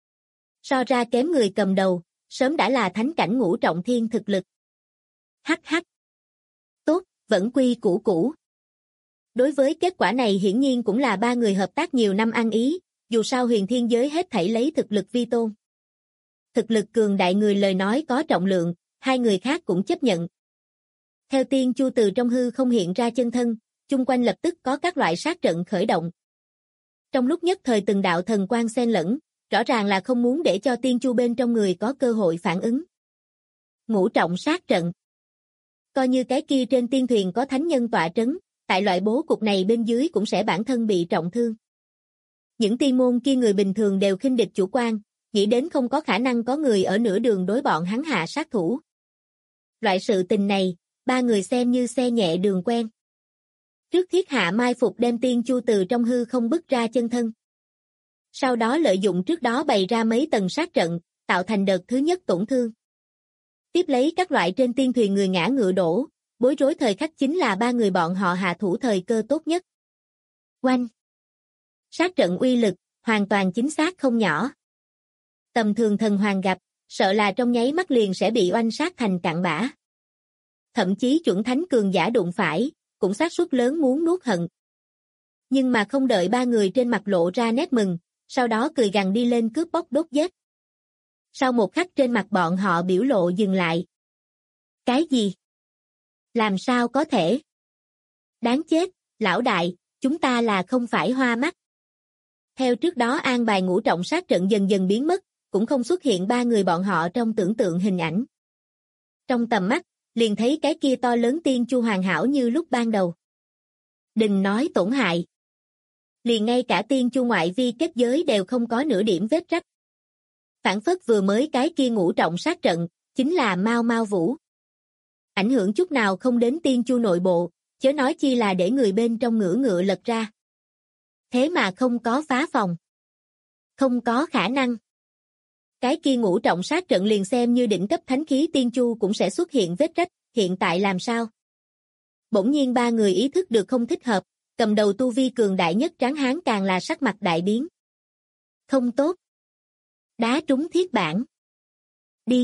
B: So ra kém người cầm đầu, sớm đã là thánh cảnh ngũ trọng thiên thực lực. Hắc hắc. Tốt, vẫn quy củ cũ. Đối với kết quả này hiển nhiên cũng là ba người hợp tác nhiều năm ăn ý, dù sao huyền thiên giới hết thảy lấy thực lực vi tôn. Thực lực cường đại người lời nói có trọng lượng, hai người khác cũng chấp nhận. Theo tiên chu từ trong hư không hiện ra chân thân, chung quanh lập tức có các loại sát trận khởi động. Trong lúc nhất thời từng đạo thần quang xen lẫn, rõ ràng là không muốn để cho tiên chu bên trong người có cơ hội phản ứng. Ngũ trọng sát trận. Coi như cái kia trên tiên thuyền có thánh nhân tọa trấn, tại loại bố cục này bên dưới cũng sẽ bản thân bị trọng thương. Những tiên môn kia người bình thường đều khinh địch chủ quan, nghĩ đến không có khả năng có người ở nửa đường đối bọn hắn hạ sát thủ. Loại sự tình này, ba người xem như xe nhẹ đường quen. Trước thiết hạ mai phục đem tiên chu từ trong hư không bức ra chân thân. Sau đó lợi dụng trước đó bày ra mấy tầng sát trận, tạo thành đợt thứ nhất tổn thương. Tiếp lấy các loại trên tiên thuyền người ngã ngựa đổ, bối rối thời khắc chính là ba người bọn họ hạ thủ thời cơ tốt nhất. Oanh! Sát trận uy lực, hoàn toàn chính xác không nhỏ. Tầm thường thần hoàng gặp, sợ là trong nháy mắt liền sẽ bị oanh sát thành cặn bã. Thậm chí chuẩn thánh cường giả đụng phải, cũng xác suất lớn muốn nuốt hận. Nhưng mà không đợi ba người trên mặt lộ ra nét mừng, sau đó cười gằn đi lên cướp bóc đốt giết. Sau một khắc trên mặt bọn họ biểu lộ dừng lại. Cái gì? Làm sao có thể? Đáng chết, lão đại, chúng ta là không phải hoa mắt. Theo trước đó an bài ngũ trọng sát trận dần dần biến mất, cũng không xuất hiện ba người bọn họ trong tưởng tượng hình ảnh. Trong tầm mắt, liền thấy cái kia to lớn tiên chu hoàn hảo như lúc ban đầu. Đừng nói tổn hại. Liền ngay cả tiên chu ngoại vi kết giới đều không có nửa điểm vết rách. Phản phất vừa mới cái kia ngũ trọng sát trận, chính là Mao Mao Vũ. Ảnh hưởng chút nào không đến tiên chu nội bộ, chớ nói chi là để người bên trong ngựa lật ra. Thế mà không có phá phòng. Không có khả năng. Cái kia ngũ trọng sát trận liền xem như đỉnh cấp thánh khí tiên chu cũng sẽ xuất hiện vết rách, hiện tại làm sao? Bỗng nhiên ba người ý thức được không thích hợp, cầm đầu tu vi cường đại nhất tráng hán càng là sắc mặt đại biến. Không tốt. Đá trúng thiết bản. Đi.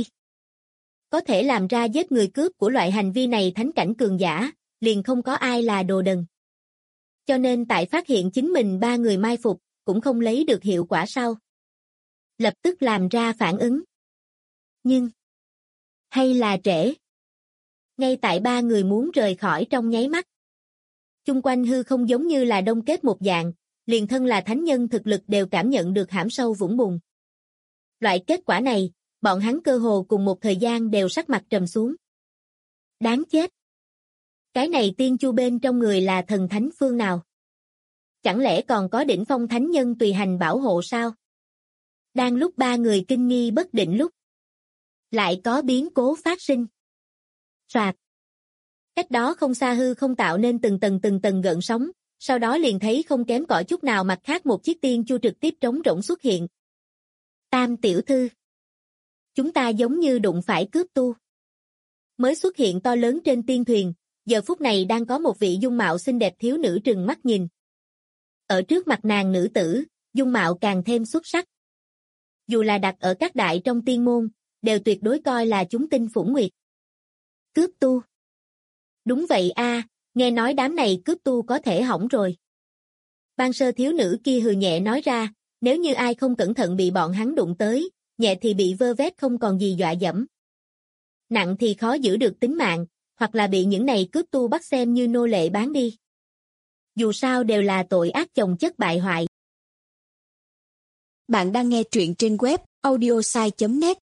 B: Có thể làm ra giết người cướp của loại hành vi này thánh cảnh cường giả, liền không có ai là đồ đần. Cho nên tại phát hiện chính mình ba người mai phục, cũng không lấy được hiệu quả sau. Lập tức làm ra phản ứng. Nhưng, hay là trễ. Ngay tại ba người muốn rời khỏi trong nháy mắt. Chung quanh hư không giống như là đông kết một dạng, liền thân là thánh nhân thực lực đều cảm nhận được hãm sâu vũng bùn. Loại kết quả này, bọn hắn cơ hồ cùng một thời gian đều sắc mặt trầm xuống. Đáng chết. Cái này tiên chu bên trong người là thần thánh phương nào? Chẳng lẽ còn có đỉnh phong thánh nhân tùy hành bảo hộ sao? Đang lúc ba người kinh nghi bất định lúc, lại có biến cố phát sinh. Soạt. Cách đó không xa hư không tạo nên từng tầng gợn sóng, sau đó liền thấy không kém cỏi chút nào mặt khác một chiếc tiên chu trực tiếp trống rỗng xuất hiện. Tam tiểu thư. Chúng ta giống như đụng phải cướp tu. Mới xuất hiện to lớn trên tiên thuyền, giờ phút này đang có một vị dung mạo xinh đẹp thiếu nữ trừng mắt nhìn. Ở trước mặt nàng nữ tử, dung mạo càng thêm xuất sắc. Dù là đặt ở các đại trong tiên môn, đều tuyệt đối coi là chúng tinh phủng nguyệt. Cướp tu. Đúng vậy a, nghe nói đám này cướp tu có thể hỏng rồi. Ban sơ thiếu nữ kia hừ nhẹ nói ra, nếu như ai không cẩn thận bị bọn hắn đụng tới, nhẹ thì bị vơ vét không còn gì dọa dẫm. Nặng thì khó giữ được tính mạng, hoặc là bị những này cướp tu bắt xem như nô lệ bán đi. Dù sao đều là tội ác chồng chất bại hoại.
C: Bạn đang nghe truyện trên web audiosai.net.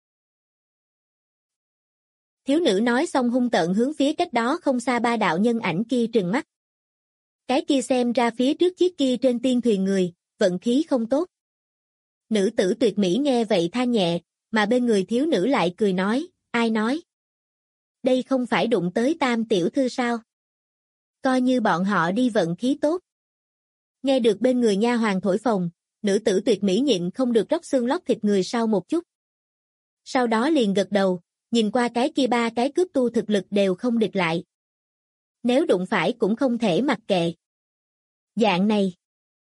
B: Thiếu nữ nói xong hung tợn hướng phía cách đó không xa ba đạo nhân ảnh kia trừng mắt. Cái kia xem ra phía trước chiếc kia trên tiên thuyền người, vận khí không tốt. Nữ tử tuyệt mỹ nghe vậy than nhẹ, mà bên người thiếu nữ lại cười nói, ai nói? Đây không phải đụng tới tam tiểu thư sao? Coi như bọn họ đi vận khí tốt. Nghe được bên người nha hoàn thổi phồng, nữ tử tuyệt mỹ nhịn không được róc xương lóc thịt người sau một chút. Sau đó liền gật đầu, nhìn qua cái kia ba cái cướp tu thực lực đều không địch lại. Nếu đụng phải cũng không thể mặc kệ. Dạng này.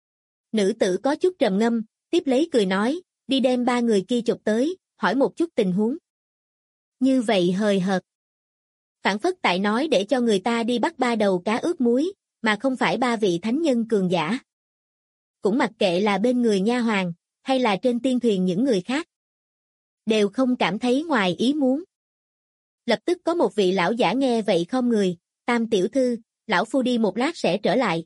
B: Nữ tử có chút trầm ngâm, tiếp lấy cười nói, đi đem ba người kia chụp tới, hỏi một chút tình huống. Như vậy hời hợt. Phản phất tại nói để cho người ta đi bắt ba đầu cá ướp muối, mà không phải ba vị thánh nhân cường giả. Cũng mặc kệ là bên người nha hoàn, hay là trên tiên thuyền những người khác. Đều không cảm thấy ngoài ý muốn. Lập tức có một vị lão giả nghe vậy không người, Tam tiểu thư, lão phu đi một lát sẽ trở lại.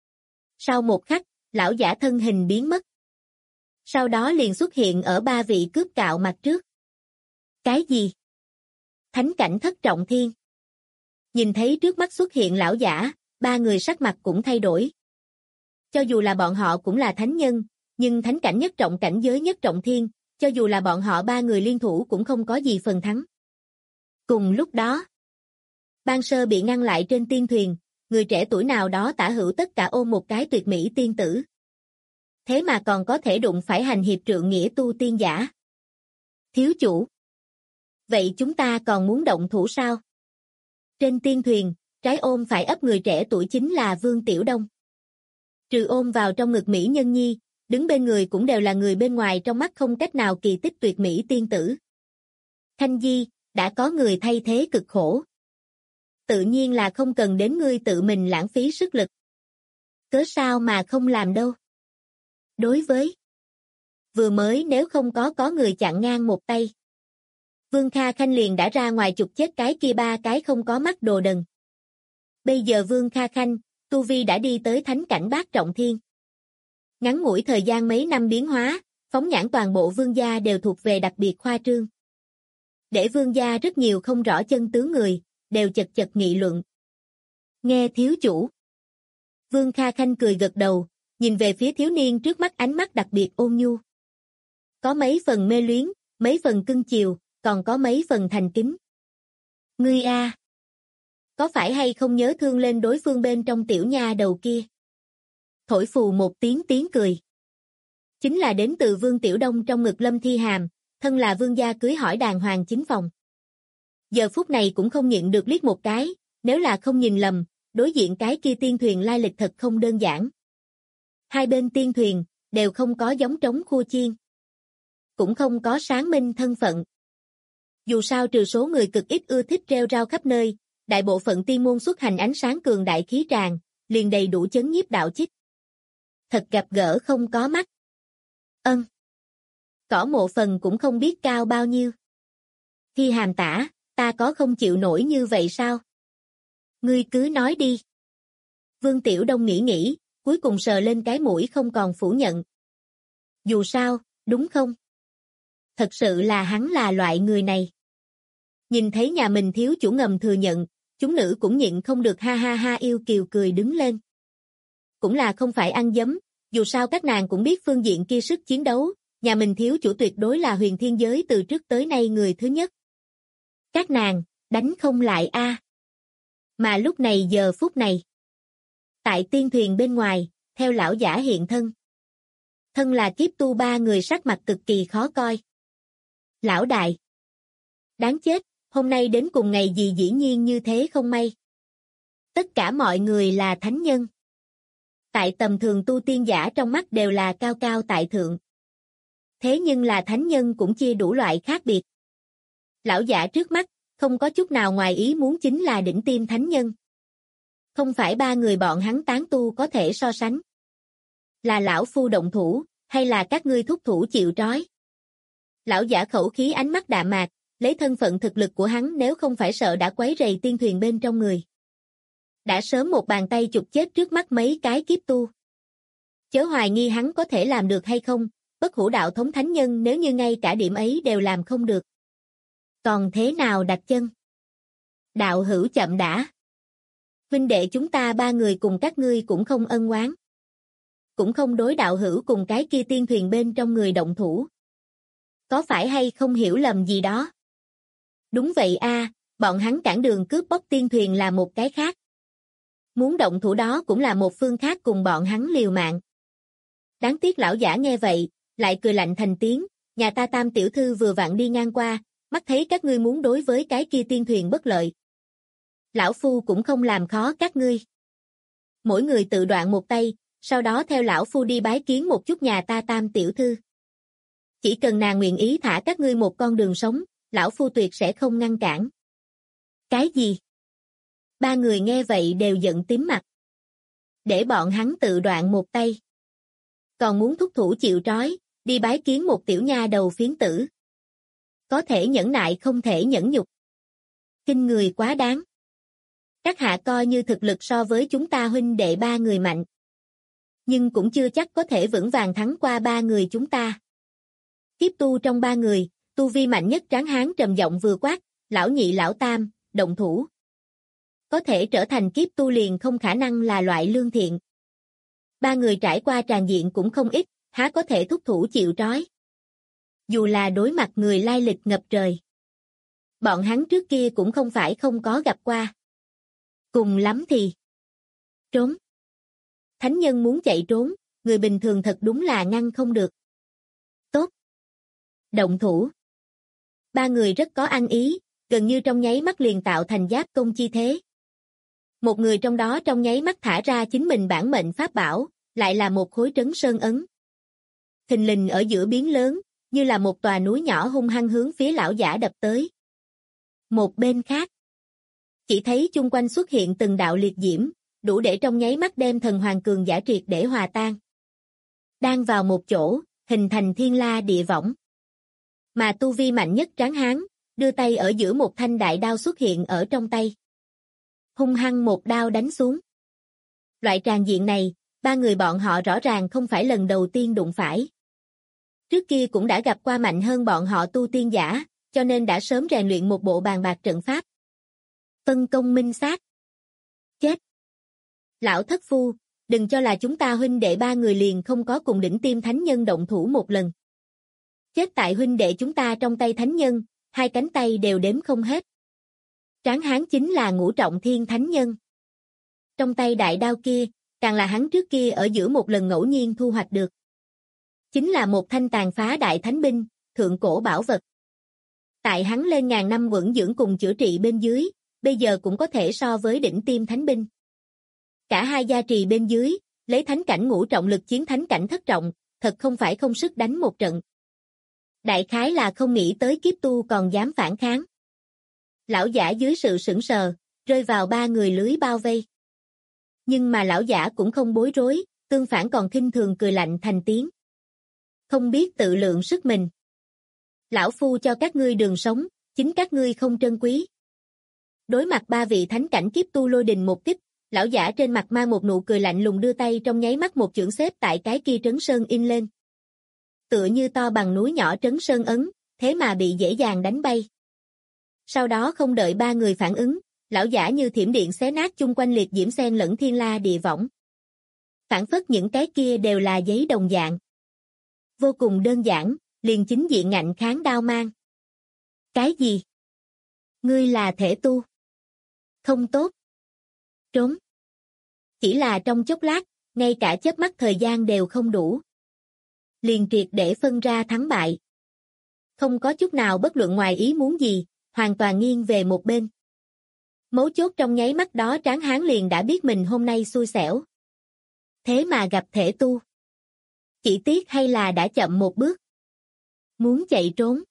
B: Sau một khắc, lão giả thân hình biến mất. Sau đó liền xuất hiện ở ba vị cướp cạo mặt trước. Cái gì? Thánh cảnh thất trọng thiên. Nhìn thấy trước mắt xuất hiện lão giả, ba người sắc mặt cũng thay đổi. Cho dù là bọn họ cũng là thánh nhân, nhưng thánh cảnh nhất trọng cảnh giới nhất trọng thiên, cho dù là bọn họ ba người liên thủ cũng không có gì phần thắng. Cùng lúc đó, Ban Sơ bị ngăn lại trên tiên thuyền, người trẻ tuổi nào đó tả hữu tất cả ôm một cái tuyệt mỹ tiên tử. Thế mà còn có thể đụng phải hành hiệp trượng nghĩa tu tiên giả. Thiếu chủ. Vậy chúng ta còn muốn động thủ sao? Trên tiên thuyền, trái ôm phải ấp người trẻ tuổi chính là Vương Tiểu Đông. Trừ ôm vào trong ngực mỹ nhân nhi, đứng bên người cũng đều là người bên ngoài trong mắt không cách nào kỳ tích tuyệt mỹ tiên tử. Thanh Di, đã có người thay thế cực khổ. Tự nhiên là không cần đến ngươi tự mình lãng phí sức lực. Cớ sao mà không làm đâu. Đối với vừa mới nếu không có người chặn ngang một tay. Vương Kha Khanh liền đã ra ngoài chụp chết cái kia ba cái không có mắt đồ đần. Bây giờ Vương Kha Khanh, tu vi đã đi tới thánh cảnh bát trọng thiên. Ngắn ngủi thời gian mấy năm biến hóa, phóng nhãn toàn bộ vương gia đều thuộc về đặc biệt khoa trương. Để vương gia rất nhiều không rõ chân tướng người, đều chật chật nghị luận. Nghe thiếu chủ. Vương Kha Khanh cười gật đầu, nhìn về phía thiếu niên trước mắt ánh mắt đặc biệt ôn nhu. Có mấy phần mê luyến, mấy phần cưng chiều, còn có mấy phần thành kính. Ngươi a, có phải hay không nhớ thương lên đối phương bên trong tiểu nha đầu kia? Thổi phù một tiếng cười. Chính là đến từ Vương Tiểu Đông trong ngực Lâm Thi Hàm, thân là vương gia cưới hỏi đàng hoàng chính phòng. Giờ phút này cũng không nhịn được liếc một cái, nếu là không nhìn lầm, đối diện cái kia tiên thuyền lai lịch thật không đơn giản. Hai bên tiên thuyền, đều không có giống trống khua chiên. Cũng không có sáng minh thân phận. Dù sao trừ số người cực ít ưa thích rêu rao khắp nơi, đại bộ phận tiên môn xuất hành ánh sáng cường đại khí tràn, liền đầy đủ chấn nhiếp đạo chích. Thật gặp gỡ không có mắt. Ân. Cỏ mộ phần cũng không biết cao bao nhiêu. Thi Hàm tả, ta có không chịu nổi như vậy sao? Ngươi cứ nói đi. Vương Tiểu Đông nghĩ, cuối cùng sờ lên cái mũi không còn phủ nhận. Dù sao, đúng không? Thật sự là hắn là loại người này. Nhìn thấy nhà mình thiếu chủ ngầm thừa nhận, chúng nữ cũng nhịn không được ha ha ha yêu kiều cười đứng lên. Cũng là không phải ăn dấm, dù sao các nàng cũng biết phương diện kia sức chiến đấu, nhà mình thiếu chủ tuyệt đối là huyền thiên giới từ trước tới nay người thứ nhất. Các nàng, đánh không lại a. Mà lúc này giờ phút này. Tại tiên thuyền bên ngoài, theo lão giả hiện thân. Thân là kiếp tu ba người sắc mặt cực kỳ khó coi. Lão đại. Đáng chết, hôm nay đến cùng ngày gì dĩ nhiên như thế không may. Tất cả mọi người là thánh nhân. Tại tầm thường tu tiên giả trong mắt đều là cao cao tại thượng. Thế nhưng là thánh nhân cũng chia đủ loại khác biệt. Lão giả trước mắt, không có chút nào ngoài ý muốn chính là đỉnh tiêm thánh nhân. Không phải ba người bọn hắn tán tu có thể so sánh. Là lão phu động thủ, hay là các ngươi thúc thủ chịu trói. Lão giả khẩu khí ánh mắt đạm mạc, lấy thân phận thực lực của hắn nếu không phải sợ đã quấy rầy tiên thuyền bên trong người. Đã sớm một bàn tay chụp chết trước mắt mấy cái kiếp tu. Chớ hoài nghi hắn có thể làm được hay không, bất hủ đạo thống thánh nhân nếu như ngay cả điểm ấy đều làm không được. Còn thế nào đặt chân? Đạo hữu chậm đã. Huynh đệ chúng ta ba người cùng các ngươi cũng không ân oán. Cũng không đối đạo hữu cùng cái kia tiên thuyền bên trong người động thủ. Có phải hay không hiểu lầm gì đó? Đúng vậy a, bọn hắn cản đường cướp bóc tiên thuyền là một cái khác. Muốn động thủ đó cũng là một phương khác cùng bọn hắn liều mạng. Đáng tiếc lão giả nghe vậy, lại cười lạnh thành tiếng, nhà ta Tam tiểu thư vừa vặn đi ngang qua, mắt thấy các ngươi muốn đối với cái kia tiên thuyền bất lợi. Lão phu cũng không làm khó các ngươi. Mỗi người tự đoạn một tay, sau đó theo lão phu đi bái kiến một chút nhà ta Tam tiểu thư. Chỉ cần nàng nguyện ý thả các ngươi một con đường sống, lão phu tuyệt sẽ không ngăn cản. Cái gì? Ba người nghe vậy đều giận tím mặt. Để bọn hắn tự đoạn một tay. Còn muốn thúc thủ chịu trói, đi bái kiến một tiểu nha đầu phiến tử. Có thể nhẫn nại không thể nhẫn nhục. Kinh người quá đáng. Các hạ coi như thực lực so với chúng ta huynh đệ ba người mạnh. Nhưng cũng chưa chắc có thể vững vàng thắng qua ba người chúng ta. Kiếp tu trong ba người, tu vi mạnh nhất Tráng Hán trầm giọng vừa quát, lão nhị lão tam, động thủ. Có thể trở thành kiếp tu liền không khả năng là loại lương thiện. Ba người trải qua tràn diện cũng không ít, há có thể thúc thủ chịu trói. Dù là đối mặt người lai lịch ngập trời. Bọn hắn trước kia cũng không phải không có gặp qua. Cùng lắm thì trốn. Thánh nhân muốn chạy trốn, người bình thường thật đúng là ngăn không được. Tốt. Động thủ. Ba người rất có ăn ý, gần như trong nháy mắt liền tạo thành giáp công chi thế. Một người trong đó trong nháy mắt thả ra chính mình bản mệnh pháp bảo, lại là một khối trấn sơn ấn. Thình lình ở giữa biến lớn, như là một tòa núi nhỏ hung hăng hướng phía lão giả đập tới. Một bên khác, chỉ thấy chung quanh xuất hiện từng đạo liệt diễm, đủ để trong nháy mắt đem thần hoàng cường giả triệt để hòa tan. Đang vào một chỗ, hình thành thiên la địa võng. Mà tu vi mạnh nhất Tráng Hán, đưa tay ở giữa một thanh đại đao xuất hiện ở trong tay. Hung hăng một đao đánh xuống. Loại tràng diện này, ba người bọn họ rõ ràng không phải lần đầu tiên đụng phải. Trước kia cũng đã gặp qua mạnh hơn bọn họ tu tiên giả, cho nên đã sớm rèn luyện một bộ bàn bạc trận pháp. Phân công minh xác. Chết. Lão thất phu, đừng cho là chúng ta huynh đệ ba người liền không có cùng đỉnh tiêm thánh nhân động thủ một lần. Chết tại huynh đệ chúng ta trong tay thánh nhân, hai cánh tay đều đếm không hết. Tráng Hán chính là ngũ trọng thiên thánh nhân. Trong tay đại đao kia, càng là hắn trước kia ở giữa một lần ngẫu nhiên thu hoạch được. Chính là một thanh tàn phá đại thánh binh, thượng cổ bảo vật. Tại hắn lên ngàn năm vững dưỡng cùng chữa trị bên dưới, bây giờ cũng có thể so với đỉnh tiêm thánh binh. Cả hai gia trì bên dưới, lấy thánh cảnh ngũ trọng lực chiến thánh cảnh thất trọng, thật không phải không sức đánh một trận. Đại khái là không nghĩ tới kiếp tu còn dám phản kháng. Lão giả dưới sự sững sờ, rơi vào ba người lưới bao vây. Nhưng mà lão giả cũng không bối rối, tương phản còn khinh thường cười lạnh thành tiếng. Không biết tự lượng sức mình. Lão phu cho các ngươi đường sống, chính các ngươi không trân quý. Đối mặt ba vị thánh cảnh kiếp tu lôi đình một kích, lão giả trên mặt mang một nụ cười lạnh lùng đưa tay trong nháy mắt một chưởng xếp tại cái kia trấn sơn in lên. Tựa như to bằng núi nhỏ trấn sơn ấn, thế mà bị dễ dàng đánh bay. Sau đó không đợi ba người phản ứng, lão giả như thiểm điện xé nát chung quanh liệt diễm xen lẫn thiên la địa võng. Phản phất những cái kia đều là giấy đồng dạng. Vô cùng đơn giản, liền chính diện ngạnh kháng đao mang. Cái gì? Ngươi là thể tu? Không tốt. Trốn. Chỉ là trong chốc lát, ngay cả chớp mắt thời gian đều không đủ. Liền triệt để phân ra thắng bại. Không có chút nào bất luận ngoài ý muốn gì, hoàn toàn nghiêng về một bên. Mấu chốt trong nháy mắt đó Tráng Hán liền đã biết mình hôm nay xui xẻo. Thế mà gặp thể tu. Chỉ tiếc hay là đã chậm một bước. Muốn chạy trốn.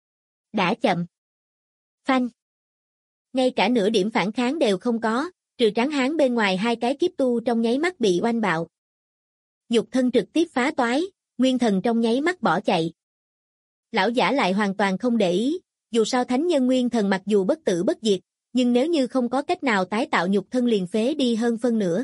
B: Đã chậm. Phanh. Ngay cả nửa điểm phản kháng đều không có, trừ Tráng Hán bên ngoài hai cái kiếp tu trong nháy mắt bị oanh bạo. Nhục thân trực tiếp phá toái, nguyên thần trong nháy mắt bỏ chạy. Lão giả lại hoàn toàn không để ý, dù sao thánh nhân nguyên thần mặc dù bất tử bất diệt, nhưng nếu như không có cách nào tái tạo nhục thân liền phế đi hơn phân nửa.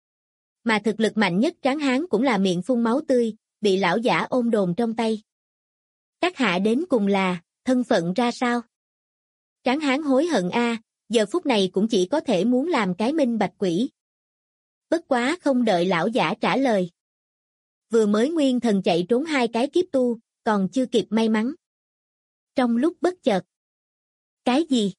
B: Mà thực lực mạnh nhất Tráng Hán cũng là miệng phun máu tươi, bị lão giả ôm đồn trong tay. Các hạ đến cùng là, thân phận ra sao? Tráng Hán hối hận giờ phút này cũng chỉ có thể muốn làm cái minh bạch quỷ. Bất quá không đợi lão giả trả lời. Vừa mới nguyên thần chạy trốn hai cái kiếp tu, còn chưa kịp may mắn. Trong lúc bất chợt. Cái gì?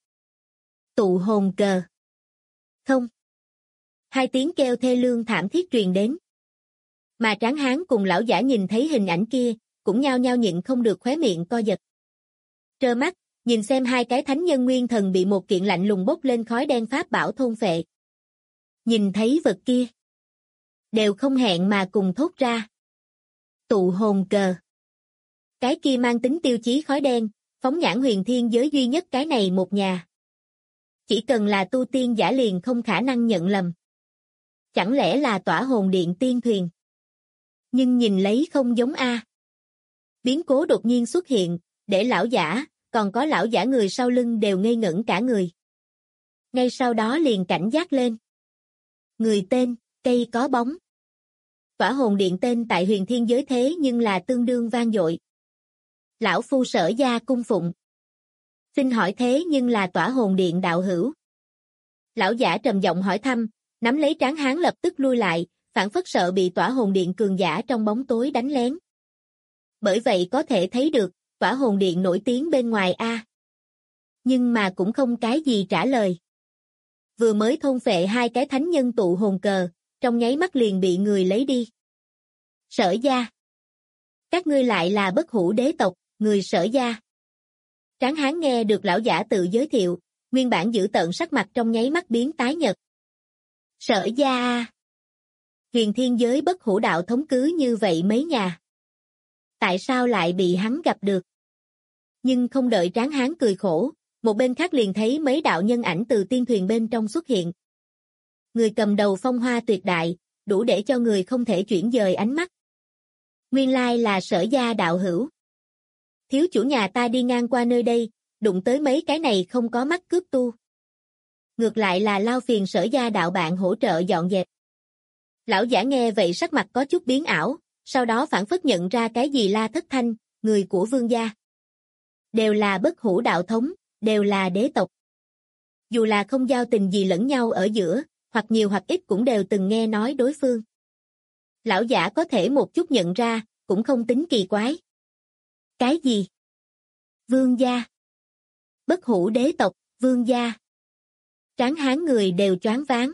B: Tụ hồn cờ. Không. Hai tiếng kêu thê lương thảm thiết truyền đến. Mà Tráng Hán cùng lão giả nhìn thấy hình ảnh kia, cũng nhao nhao nhịn không được khóe miệng co giật. Trơ mắt, nhìn xem hai cái thánh nhân nguyên thần bị một kiện lạnh lùng bốc lên khói đen pháp bảo thôn phệ. Nhìn thấy vật kia, đều không hẹn mà cùng thốt ra. Tụ hồn cờ. Cái kia mang tính tiêu chí khói đen, phóng nhãn huyền thiên giới duy nhất cái này một nhà. Chỉ cần là tu tiên giả liền không khả năng nhận lầm. Chẳng lẽ là tỏa hồn điện tiên thuyền? Nhưng nhìn lấy không giống a. Biến cố đột nhiên xuất hiện, để lão giả, còn có lão giả người sau lưng đều ngây ngẩn cả người. Ngay sau đó liền cảnh giác lên. Người tên, cây có bóng. Tỏa hồn điện tên tại huyền thiên giới thế nhưng là tương đương vang dội. Lão phu Sở gia cung phụng. Xin hỏi thế nhưng là tỏa hồn điện đạo hữu. Lão giả trầm giọng hỏi thăm, nắm lấy Tráng Hán lập tức lui lại, phản phất sợ bị tỏa hồn điện cường giả trong bóng tối đánh lén. Bởi vậy có thể thấy được, tỏa hồn điện nổi tiếng bên ngoài a. Nhưng mà cũng không cái gì trả lời. Vừa mới thôn phệ hai cái thánh nhân tụ hồn cờ, trong nháy mắt liền bị người lấy đi. Sở gia. Các ngươi lại là bất hủ đế tộc, người Sở gia. Tráng Hán nghe được lão giả tự giới thiệu, nguyên bản giữ tợn sắc mặt trong nháy mắt biến tái nhợt. Sở gia. Huyền thiên giới bất hủ đạo thống cứ như vậy mấy nhà. Tại sao lại bị hắn gặp được? Nhưng không đợi Tráng Hán cười khổ, một bên khác liền thấy mấy đạo nhân ảnh từ tiên thuyền bên trong xuất hiện. Người cầm đầu phong hoa tuyệt đại, đủ để cho người không thể chuyển dời ánh mắt. Nguyên lai là Sở gia đạo hữu. Thiếu chủ nhà ta đi ngang qua nơi đây, đụng tới mấy cái này không có mắt cướp tu. Ngược lại là lao phiền Sở gia đạo bạn hỗ trợ dọn dẹp. Lão giả nghe vậy sắc mặt có chút biến ảo, sau đó phản phất nhận ra cái gì La Thất Thanh, người của Vương gia. Đều là bất hủ đạo thống, đều là đế tộc. Dù là không giao tình gì lẫn nhau ở giữa, hoặc nhiều hoặc ít cũng đều từng nghe nói đối phương. Lão giả có thể một chút nhận ra, cũng không tính kỳ quái. Cái gì? Vương gia. Bất hủ đế tộc, Vương gia. Tráng Hán người đều choáng váng.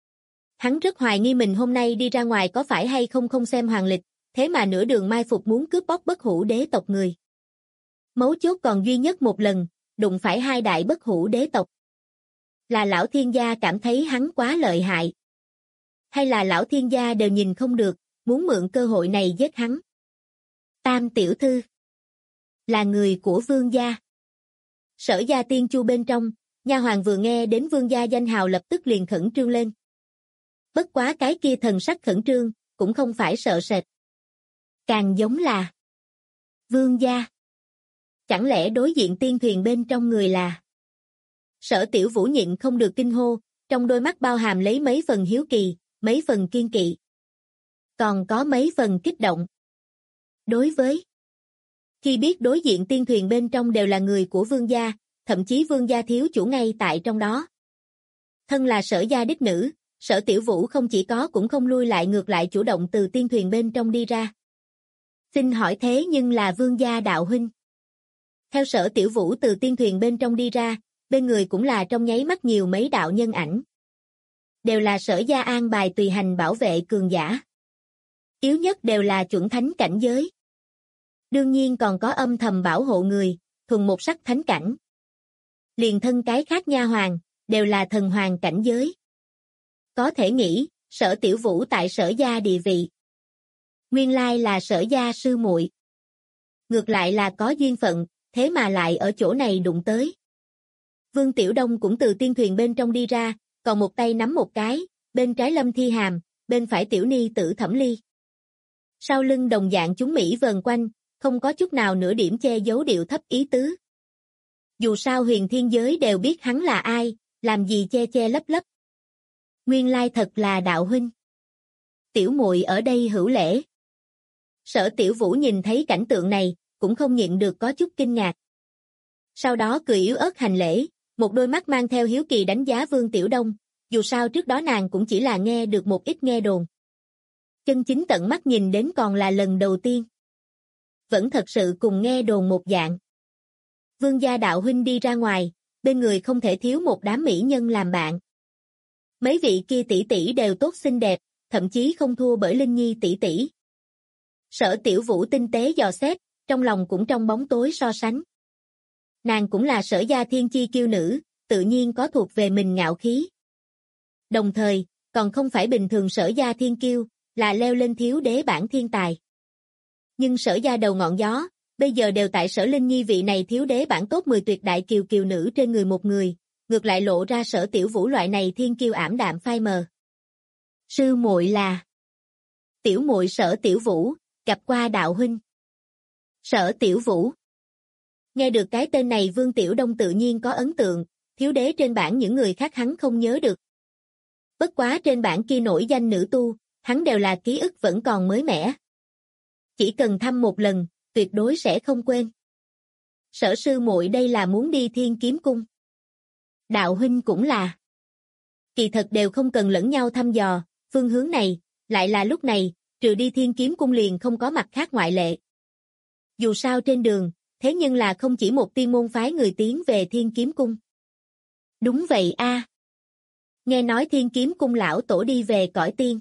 B: Hắn rất hoài nghi mình hôm nay đi ra ngoài có phải hay không không xem hoàng lịch, thế mà nửa đường mai phục muốn cướp bóc bất hủ đế tộc người. Mấu chốt còn duy nhất một lần, đụng phải hai đại bất hủ đế tộc. Là lão thiên gia cảm thấy hắn quá lợi hại. Hay là lão thiên gia đều nhìn không được, muốn mượn cơ hội này giết hắn. Tam tiểu thư. Là người của Vương gia. Sở gia tiên chu bên trong, nha hoàn vừa nghe đến Vương gia danh hào lập tức liền khẩn trương lên. Bất quá cái kia thần sắc khẩn trương, cũng không phải sợ sệt. Càng giống là Vương gia. Chẳng lẽ đối diện tiên thuyền bên trong người là Sở Tiểu Vũ nhịn không được kinh hô, trong đôi mắt bao hàm lấy mấy phần hiếu kỳ, mấy phần kiên kỵ. Còn có mấy phần kích động. Đối với khi biết đối diện tiên thuyền bên trong đều là người của Vương gia, thậm chí Vương gia thiếu chủ ngay tại trong đó. Thân là Sở gia đích nữ, Sở Tiểu Vũ không chỉ có cũng không lui lại ngược lại chủ động từ tiên thuyền bên trong đi ra. Xin hỏi thế nhưng là Vương gia đạo huynh. Theo Sở Tiểu Vũ từ tiên thuyền bên trong đi ra, bên người cũng là trong nháy mắt nhiều mấy đạo nhân ảnh. Đều là Sở gia an bài tùy hành bảo vệ cường giả. Yếu nhất đều là chuẩn thánh cảnh giới. Đương nhiên còn có âm thầm bảo hộ người, thuần một sắc thánh cảnh. Liền thân cái khác nha hoàn, đều là thần hoàng cảnh giới. Có thể nghĩ, Sở Tiểu Vũ tại Sở gia địa vị. Nguyên lai là Sở gia sư muội. Ngược lại là có duyên phận, thế mà lại ở chỗ này đụng tới. Vương Tiểu Đông cũng từ tiên thuyền bên trong đi ra, còn một tay nắm một cái, bên trái Lâm Thi Hàm, bên phải tiểu ni tử Thẩm Ly. Sau lưng đồng dạng chúng Mỹ vờn quanh, không có chút nào nửa điểm che giấu điệu thấp ý tứ. Dù sao huyền thiên giới đều biết hắn là ai, làm gì che che lấp lấp. Nguyên lai thật là đạo huynh. Tiểu muội ở đây hữu lễ. Sở Tiểu Vũ nhìn thấy cảnh tượng này, cũng không nhịn được có chút kinh ngạc. Sau đó cười yếu ớt hành lễ, một đôi mắt mang theo hiếu kỳ đánh giá Vương Tiểu Đông, dù sao trước đó nàng cũng chỉ là nghe được một ít nghe đồn. Chân chính tận mắt nhìn đến còn là lần đầu tiên. Vẫn thật sự cùng nghe đồn một dạng. Vương gia đạo huynh đi ra ngoài, bên người không thể thiếu một đám mỹ nhân làm bạn. Mấy vị kia tỷ tỷ đều tốt xinh đẹp, thậm chí không thua bởi Linh Nhi tỷ tỷ. Sở Tiểu Vũ tinh tế dò xét, trong lòng cũng trong bóng tối so sánh. Nàng cũng là Sở gia thiên chi kiêu nữ, tự nhiên có thuộc về mình ngạo khí. Đồng thời, còn không phải bình thường Sở gia thiên kiêu, là leo lên thiếu đế bảng thiên tài. Nhưng Sở gia đầu ngọn gió, bây giờ đều tại Sở Linh Nhi vị này thiếu đế bảng top 10 tuyệt đại kiều kiều nữ trên người một người, ngược lại lộ ra Sở Tiểu Vũ loại này thiên kiêu ảm đạm phai mờ. Sư muội là tiểu muội Sở Tiểu Vũ, gặp qua đạo huynh. Sở Tiểu Vũ. Nghe được cái tên này Vương Tiểu Đông tự nhiên có ấn tượng, thiếu đế trên bảng những người khác hắn không nhớ được. Bất quá trên bảng kia nổi danh nữ tu, hắn đều là ký ức vẫn còn mới mẻ. Chỉ cần thăm một lần, tuyệt đối sẽ không quên. Sở sư muội đây là muốn đi Thiên Kiếm Cung. Đạo huynh cũng là. Kỳ thật đều không cần lẫn nhau thăm dò, phương hướng này, lại là lúc này, trừ đi Thiên Kiếm Cung liền không có mặt khác ngoại lệ. Dù sao trên đường, thế nhưng là không chỉ một tiên môn phái người tiến về Thiên Kiếm Cung. Đúng vậy a. Nghe nói Thiên Kiếm Cung lão tổ đi về cõi tiên.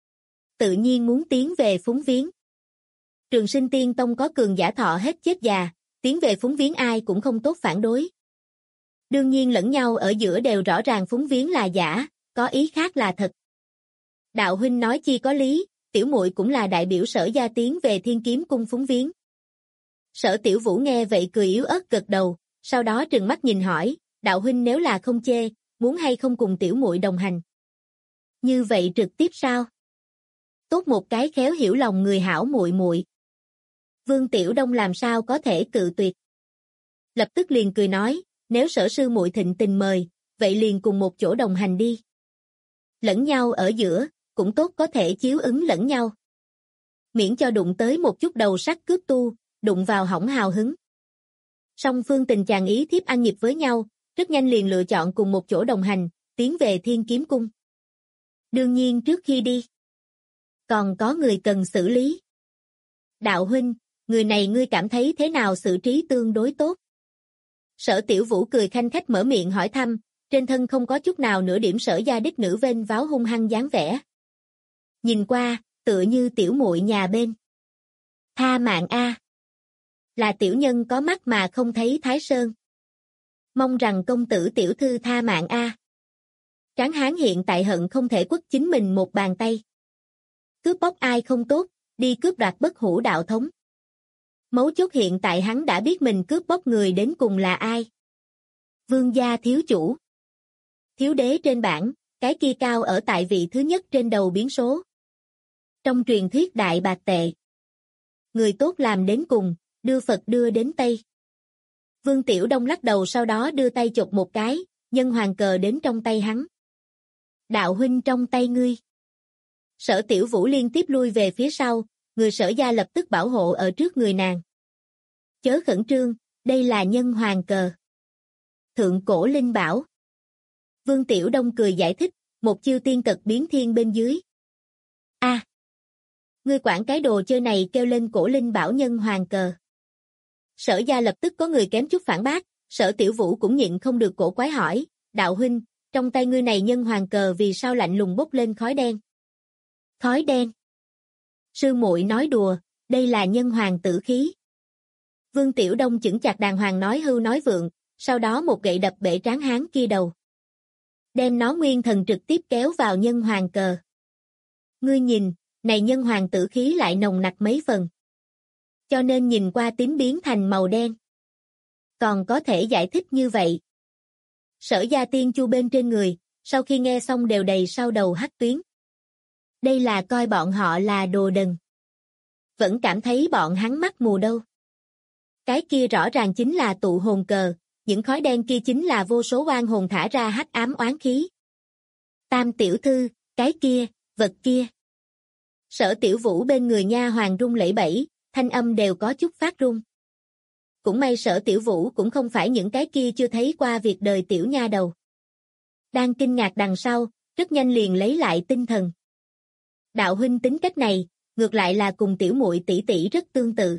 B: Tự nhiên muốn tiến về phúng viếng. Trường Sinh Tiên Tông có cường giả thọ hết chết già, tiến về phúng viếng ai cũng không tốt phản đối. Đương nhiên lẫn nhau ở giữa đều rõ ràng phúng viếng là giả, có ý khác là thật. Đạo huynh nói chi có lý, tiểu muội cũng là đại biểu Sở gia tiến về Thiên Kiếm Cung phúng viếng. Sở Tiểu Vũ nghe vậy cười yếu ớt gật đầu, sau đó trừng mắt nhìn hỏi, đạo huynh nếu là không chê, muốn hay không cùng tiểu muội đồng hành. Như vậy trực tiếp sao? Tốt một cái khéo hiểu lòng người hảo muội muội. Vương Tiểu Đông làm sao có thể cự tuyệt. Lập tức liền cười nói, nếu Sở sư muội thịnh tình mời, vậy liền cùng một chỗ đồng hành đi. Lẫn nhau ở giữa, cũng tốt có thể chiếu ứng lẫn nhau. Miễn cho đụng tới một chút đầu sắt cướp tu, đụng vào hỏng hào hứng. Song phương tình chàng ý thiếp ăn nhịp với nhau, rất nhanh liền lựa chọn cùng một chỗ đồng hành, tiến về Thiên Kiếm Cung. Đương nhiên trước khi đi, còn có người cần xử lý. Đạo huynh, người này ngươi cảm thấy thế nào xử trí tương đối tốt? Sở Tiểu Vũ cười khanh khách mở miệng hỏi thăm, trên thân không có chút nào nửa điểm Sở gia đích nữ vênh váo hung hăng dáng vẻ. Nhìn qua, tựa như tiểu muội nhà bên. Tha mạng a. Là tiểu nhân có mắt mà không thấy Thái Sơn. Mong rằng công tử tiểu thư tha mạng a. Tráng hán hiện tại hận không thể quất chính mình một bàn tay. Cướp bóc ai không tốt, đi cướp đoạt bất hủ đạo thống. Mấu chốt hiện tại hắn đã biết mình cướp bóc người đến cùng là ai. Vương gia thiếu chủ. Thiếu đế trên bảng, cái kia cao ở tại vị thứ nhất trên đầu biến số. Trong truyền thuyết đại bạc tệ. Người tốt làm đến cùng, đưa Phật đưa đến Tây. Vương Tiểu Đông lắc đầu sau đó đưa tay chộp một cái, nhân hoàng cờ đến trong tay hắn. Đạo huynh trong tay ngươi. Sở Tiểu Vũ liên tiếp lui về phía sau, người Sở gia lập tức bảo hộ ở trước người nàng. Chớ khẩn trương, đây là nhân hoàng cờ. Thượng cổ linh bảo. Vương Tiểu Đông cười giải thích, một chiêu tiên cật biến thiên bên dưới. A, ngươi quản cái đồ chơi này kêu lên cổ linh bảo nhân hoàng cờ. Sở gia lập tức có người kém chút phản bác, Sở Tiểu Vũ cũng nhịn không được cổ quái hỏi, đạo huynh, trong tay ngươi này nhân hoàng cờ vì sao lạnh lùng bốc lên khói đen? Khói đen? Sư muội nói đùa, đây là nhân hoàng tử khí. Vương Tiểu Đông chững chạc đàng hoàng nói hưu nói vượng, sau đó một gậy đập bể tráng hán kia đầu. Đem nó nguyên thần trực tiếp kéo vào nhân hoàng cờ. Ngươi nhìn, này nhân hoàng tử khí lại nồng nặc mấy phần. Cho nên nhìn qua tím biến thành màu đen. Còn có thể giải thích như vậy. Sở gia tiên chu bên trên người, sau khi nghe xong đều đầy sau đầu hắc tuyến. Đây là coi bọn họ là đồ đần. Vẫn cảm thấy bọn hắn mắt mù đâu. Cái kia rõ ràng chính là tụ hồn cờ, những khói đen kia chính là vô số oan hồn thả ra hắc ám oán khí. Tam tiểu thư, cái kia, vật kia. Sở Tiểu Vũ bên người nha hoàng run lẩy bẩy, thanh âm đều có chút phát run. Cũng may Sở Tiểu Vũ cũng không phải những cái kia chưa thấy qua việc đời tiểu nha đầu. Đang kinh ngạc đằng sau, rất nhanh liền lấy lại tinh thần. Đạo huynh tính cách này, ngược lại là cùng tiểu muội tỷ tỷ rất tương tự.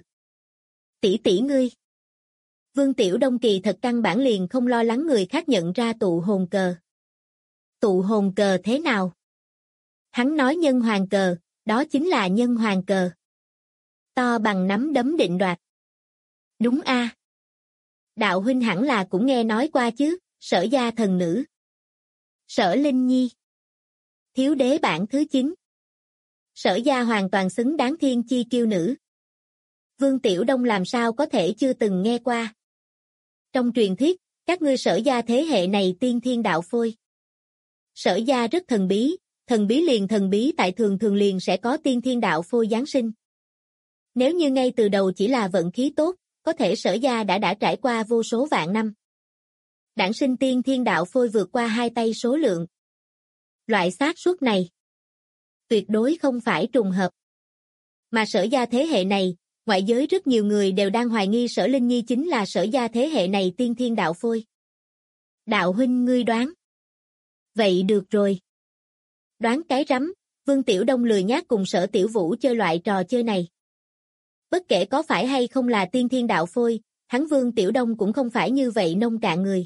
B: Tỷ tỷ ngươi. Vương Tiểu Đông kỳ thật căn bản liền không lo lắng người khác nhận ra tụ hồn cờ. Tụ hồn cờ thế nào? Hắn nói nhân hoàng cờ, đó chính là nhân hoàng cờ. To bằng nắm đấm định đoạt. Đúng a. Đạo huynh hẳn là cũng nghe nói qua chứ, Sở gia thần nữ. Sở Linh Nhi. Thiếu đế bảng thứ 9. Sở gia hoàn toàn xứng đáng thiên chi kiêu nữ. Vương Tiểu Đông làm sao có thể chưa từng nghe qua. Trong truyền thuyết, các ngươi Sở gia thế hệ này tiên thiên đạo phôi. Sở gia rất thần bí tại thường thường liền sẽ có tiên thiên đạo phôi giáng sinh. Nếu như ngay từ đầu chỉ là vận khí tốt, có thể Sở gia đã trải qua vô số vạn năm. Đản sinh tiên thiên đạo phôi vượt qua 2 tay số lượng. Loại xác suất này tuyệt đối không phải trùng hợp. Mà Sở gia thế hệ này, ngoại giới rất nhiều người đều đang hoài nghi Sở Linh Nhi chính là Sở gia thế hệ này tiên thiên đạo phôi. Đạo huynh ngươi đoán. Vậy được rồi. Đoán cái rắm, Vương Tiểu Đông lười nhác cùng Sở Tiểu Vũ chơi loại trò chơi này. Bất kể có phải hay không là tiên thiên đạo phôi, hắn Vương Tiểu Đông cũng không phải như vậy nông cạn người.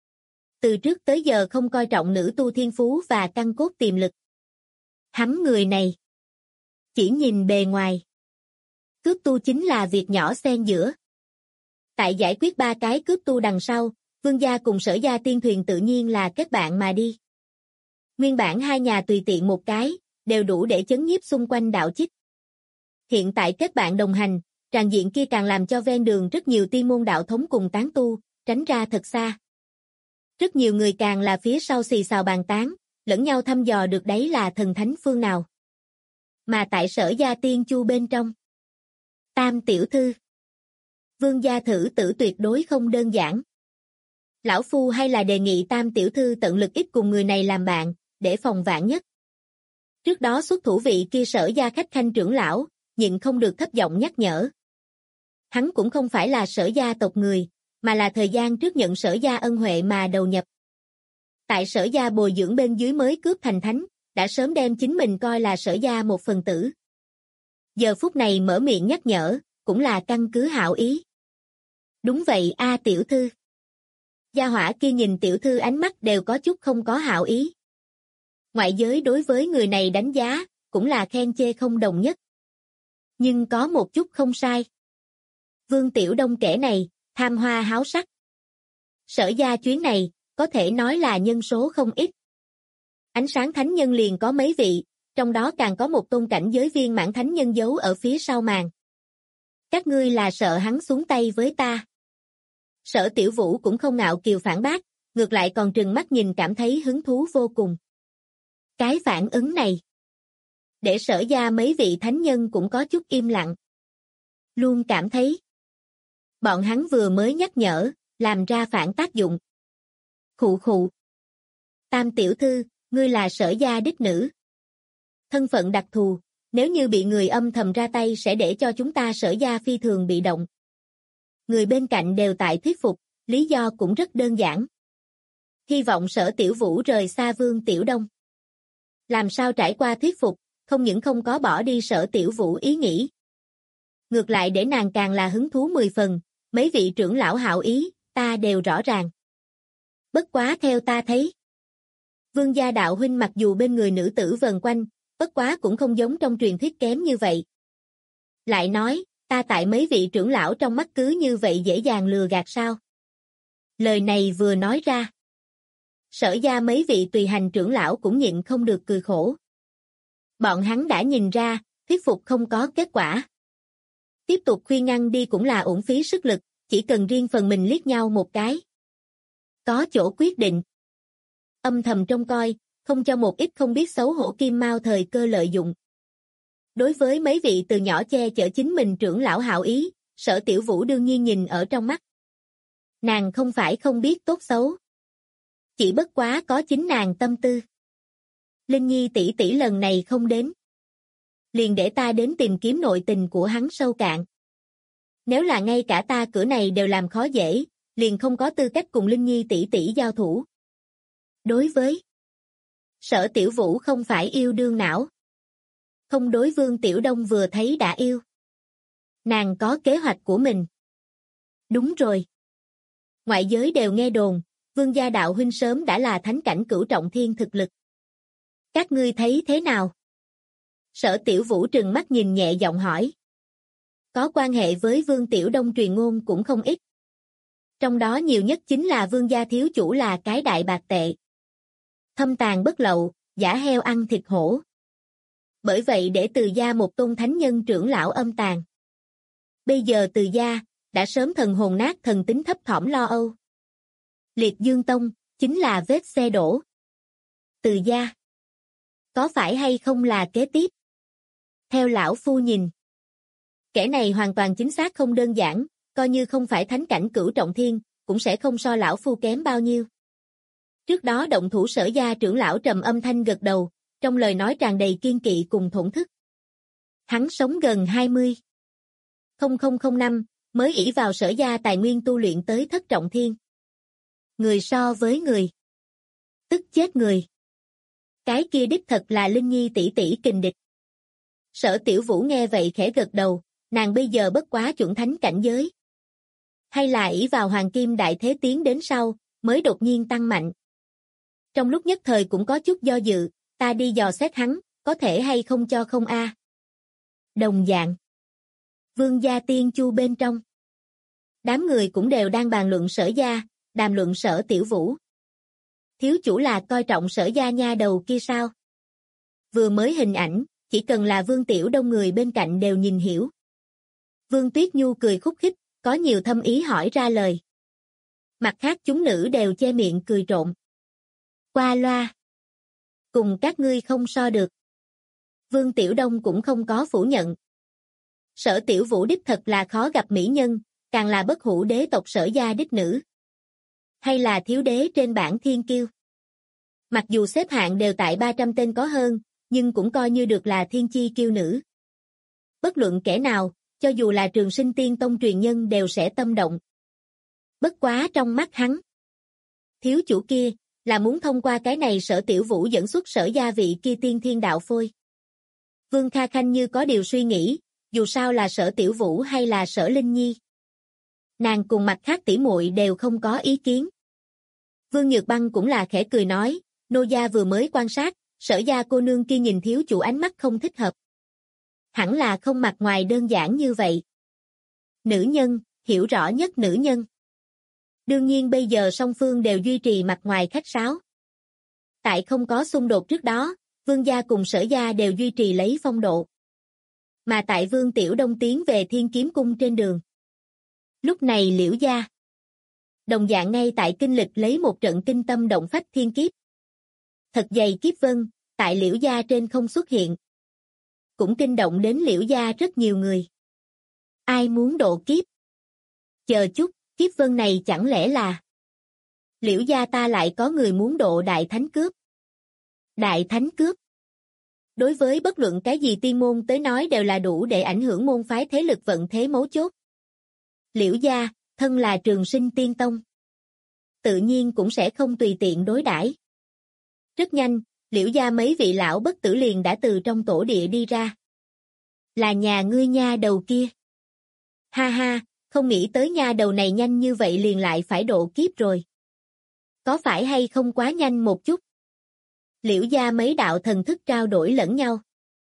B: Từ trước tới giờ không coi trọng nữ tu thiên phú và căn cốt tiềm lực. Hắn người này chỉ nhìn bề ngoài. Cướp tu chính là việc nhỏ xen giữa. Tại giải quyết 3 cái cướp tu đằng sau, Vương gia cùng Sở gia tiên thuyền tự nhiên là kết bạn mà đi. Nguyên bản hai nhà tùy tiện một cái, đều đủ để chấn nhiếp xung quanh đạo chích. Hiện tại kết bạn đồng hành, tràng diện kia càng làm cho ven đường rất nhiều tiên môn đạo thống cùng tán tu, tránh ra thật xa. Rất nhiều người càng là phía sau xì xào bàn tán, lẫn nhau thăm dò được đấy là thần thánh phương nào. Mà tại Sở gia tiên chu bên trong, Tam tiểu thư, Vương gia thử tử tuyệt đối không đơn giản. Lão phu hay là đề nghị Tam tiểu thư tận lực ít cùng người này làm bạn, để phòng vạn nhất. Trước đó xuất thủ vị kia Sở gia khách khanh trưởng lão, nhịn không được thấp giọng nhắc nhở. Hắn cũng không phải là Sở gia tộc người, mà là thời gian trước nhận Sở gia ân huệ mà đầu nhập. Tại Sở gia bồi dưỡng bên dưới mới cướp thành thánh, đã sớm đem chính mình coi là Sở gia một phần tử. Giờ phút này mở miệng nhắc nhở, cũng là căn cứ hảo ý. Đúng vậy a tiểu thư. Gia hỏa kia nhìn tiểu thư ánh mắt đều có chút không có hảo ý. Ngoại giới đối với người này đánh giá, cũng là khen chê không đồng nhất. Nhưng có một chút không sai. Vương Tiểu Đông kẻ này, tham hoa háo sắc. Sở gia chuyến này, có thể nói là nhân số không ít. Ánh sáng thánh nhân liền có mấy vị, trong đó càng có một tôn cảnh giới viên mãn thánh nhân giấu ở phía sau màn. Các ngươi là sợ hắn xuống tay với ta. Sở Tiểu Vũ cũng không ngạo kiều phản bác, ngược lại còn trừng mắt nhìn cảm thấy hứng thú vô cùng. Cái phản ứng này, để Sở gia mấy vị thánh nhân cũng có chút im lặng. Luôn cảm thấy, bọn hắn vừa mới nhắc nhở, làm ra phản tác dụng. Khụ khụ. Tam tiểu thư, ngươi là Sở gia đích nữ. Thân phận đặc thù, nếu như bị người âm thầm ra tay sẽ để cho chúng ta Sở gia phi thường bị động. Người bên cạnh đều tại thuyết phục, lý do cũng rất đơn giản. Hy vọng Sở Tiểu Vũ rời xa Vương Tiểu Đông. Làm sao trải qua thuyết phục, không những không có bỏ đi Sở Tiểu Vũ ý nghĩ. Ngược lại để nàng càng là hứng thú 10 phần, mấy vị trưởng lão hảo ý, ta đều rõ ràng. Bất quá theo ta thấy. Vương gia đạo huynh mặc dù bên người nữ tử vần quanh, bất quá cũng không giống trong truyền thuyết kém như vậy. Lại nói, ta tại mấy vị trưởng lão trong mắt cứ như vậy dễ dàng lừa gạt sao? Lời này vừa nói ra. Sở gia mấy vị tùy hành trưởng lão cũng nhịn không được cười khổ. Bọn hắn đã nhìn ra, thuyết phục không có kết quả. Tiếp tục khuyên ngăn đi cũng là uổng phí sức lực, chỉ cần riêng phần mình liếc nhau một cái. Có chỗ quyết định. Âm thầm trông coi, không cho một ít không biết xấu hổ kim mao thời cơ lợi dụng. Đối với mấy vị từ nhỏ che chở chính mình trưởng lão hảo ý, Sở Tiểu Vũ đương nhiên nhìn ở trong mắt. Nàng không phải không biết tốt xấu. Chỉ bất quá có chính nàng tâm tư. Linh Nhi tỷ tỷ lần này không đến. Liền để ta đến tìm kiếm nội tình của hắn sâu cạn. Nếu là ngay cả ta cửa này đều làm khó dễ, liền không có tư cách cùng Linh Nhi tỷ tỷ giao thủ. Đối với Sở Tiểu Vũ không phải yêu đương não. Không đối Vương Tiểu Đông vừa thấy đã yêu. Nàng có kế hoạch của mình. Đúng rồi. Ngoại giới đều nghe đồn, Vương gia đạo huynh sớm đã là thánh cảnh cửu trọng thiên thực lực. Các ngươi thấy thế nào? Sở Tiểu Vũ trừng mắt nhìn nhẹ giọng hỏi. Có quan hệ với Vương Tiểu Đông truyền ngôn cũng không ít. Trong đó nhiều nhất chính là Vương gia thiếu chủ là cái đại bạc tệ. Thâm tàn bất lậu, giả heo ăn thịt hổ. Bởi vậy để Từ gia một tôn thánh nhân trưởng lão âm tàn. Bây giờ Từ gia đã sớm thần hồn nát thần tính thấp thỏm lo âu. Liệt Dương Tông chính là vết xe đổ. Từ gia có phải hay không là kế tiếp? Theo lão phu nhìn, kẻ này hoàn toàn chính xác không đơn giản, coi như không phải thánh cảnh cửu trọng thiên, cũng sẽ không so lão phu kém bao nhiêu. Trước đó động thủ Sở gia trưởng lão trầm âm thanh gật đầu, trong lời nói tràn đầy kiên kỵ cùng thổn thức. Hắn sống gần 20,005 mới ỷ vào Sở gia tài nguyên tu luyện tới thất trọng thiên. Người so với người, tức chết người. Cái kia đích thật là Linh Nhi tỷ tỷ kình địch. Sở Tiểu Vũ nghe vậy khẽ gật đầu, nàng bây giờ bất quá chuẩn thánh cảnh giới. Hay là ỷ vào hoàng kim đại thế tiến đến sau, mới đột nhiên tăng mạnh. Trong lúc nhất thời cũng có chút do dự, ta đi dò xét hắn, có thể hay không cho không a? Đồng dạng. Vương gia tiên chu bên trong. Đám người cũng đều đang bàn luận Sở gia, đàm luận Sở Tiểu Vũ. Thiếu chủ là coi trọng Sở gia nha đầu kia sao? Vừa mới hình ảnh, chỉ cần là Vương Tiểu Đông người bên cạnh đều nhìn hiểu. Vương Tuyết Nhu cười khúc khích, có nhiều thâm ý hỏi ra lời. Mặt khác chúng nữ đều che miệng cười trộm. Qua loa. Cùng các ngươi không so được. Vương Tiểu Đông cũng không có phủ nhận. Sở Tiểu Vũ đích thật là khó gặp mỹ nhân, càng là bất hủ đế tộc Sở gia đích nữ. Hay là thiếu đế trên bảng thiên kiêu. Mặc dù xếp hạng đều tại 300 tên có hơn, nhưng cũng coi như được là thiên chi kiêu nữ. Bất luận kẻ nào, cho dù là Trường Sinh Tiên Tông truyền nhân đều sẽ tâm động. Bất quá trong mắt hắn. Thiếu chủ kia, là muốn thông qua cái này Sở Tiểu Vũ dẫn xuất Sở gia vị kia tiên thiên đạo phôi. Vương Kha Khanh như có điều suy nghĩ, dù sao là Sở Tiểu Vũ hay là Sở Linh Nhi. Nàng cùng mặt khác tỷ muội đều không có ý kiến. Vương Nhược Băng cũng là khẽ cười nói, nô gia vừa mới quan sát, Sở gia cô nương kia nhìn thiếu chủ ánh mắt không thích hợp. Hẳn là không mặt ngoài đơn giản như vậy. Nữ nhân, hiểu rõ nhất nữ nhân. Đương nhiên bây giờ song phương đều duy trì mặt ngoài khách sáo. Tại không có xung đột trước đó, Vương gia cùng Sở gia đều duy trì lấy phong độ. Mà tại Vương Tiểu Đông tiến về Thiên Kiếm Cung trên đường. Lúc này Liễu gia đồng dạng ngay tại kinh lịch lấy một trận kinh tâm động phách thiên kiếp. Thật dày kiếp vân, tại Liễu gia trên không xuất hiện. Cũng kinh động đến Liễu gia rất nhiều người. Ai muốn độ kiếp? Chờ chút, kiếp vân này chẳng lẽ là Liễu gia ta lại có người muốn độ đại thánh cướp? Đại thánh cướp? Đối với bất luận cái gì tiên môn tới nói đều là đủ để ảnh hưởng môn phái thế lực vận thế mấu chốt. Liễu gia, thân là Trường Sinh Tiên Tông. Tự nhiên cũng sẽ không tùy tiện đối đãi. Rất nhanh, Liễu gia mấy vị lão bất tử liền đã từ trong tổ địa đi ra. Là nhà ngươi nha đầu kia. Ha ha, không nghĩ tới nha đầu này nhanh như vậy liền lại phải độ kiếp rồi. Có phải hay không quá nhanh một chút? Liễu gia mấy đạo thần thức trao đổi lẫn nhau.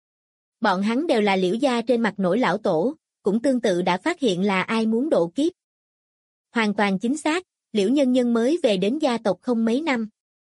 B: Bọn hắn đều là Liễu gia trên mặt nổi lão tổ, cũng tương tự đã phát hiện là ai muốn độ kiếp. Hoàn toàn chính xác, Liễu nhân nhân mới về đến gia tộc không mấy năm.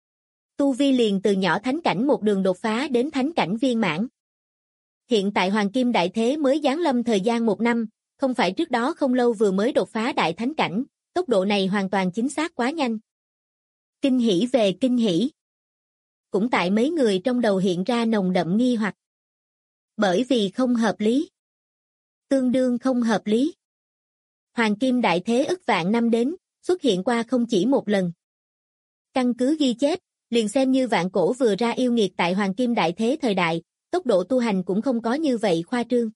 B: Tu vi liền từ nhỏ thánh cảnh một đường đột phá đến thánh cảnh viên mãn. Hiện tại Hoàng Kim Đại Thế mới giáng lâm thời gian 1 năm, không phải trước đó không lâu vừa mới đột phá đại thánh cảnh, tốc độ này hoàn toàn chính xác quá nhanh. Kinh hỉ về kinh hỉ. Cũng tại mấy người trong đầu hiện ra nồng đậm nghi hoặc. Bởi vì không hợp lý. Tương đương không hợp lý. Hoàng Kim Đại Thế ức vạn năm đến, xuất hiện qua không chỉ một lần. Căn cứ ghi chép, liền xem như vạn cổ vừa ra yêu nghiệt tại Hoàng Kim Đại Thế thời đại, tốc độ tu hành cũng không có như vậy khoa trương.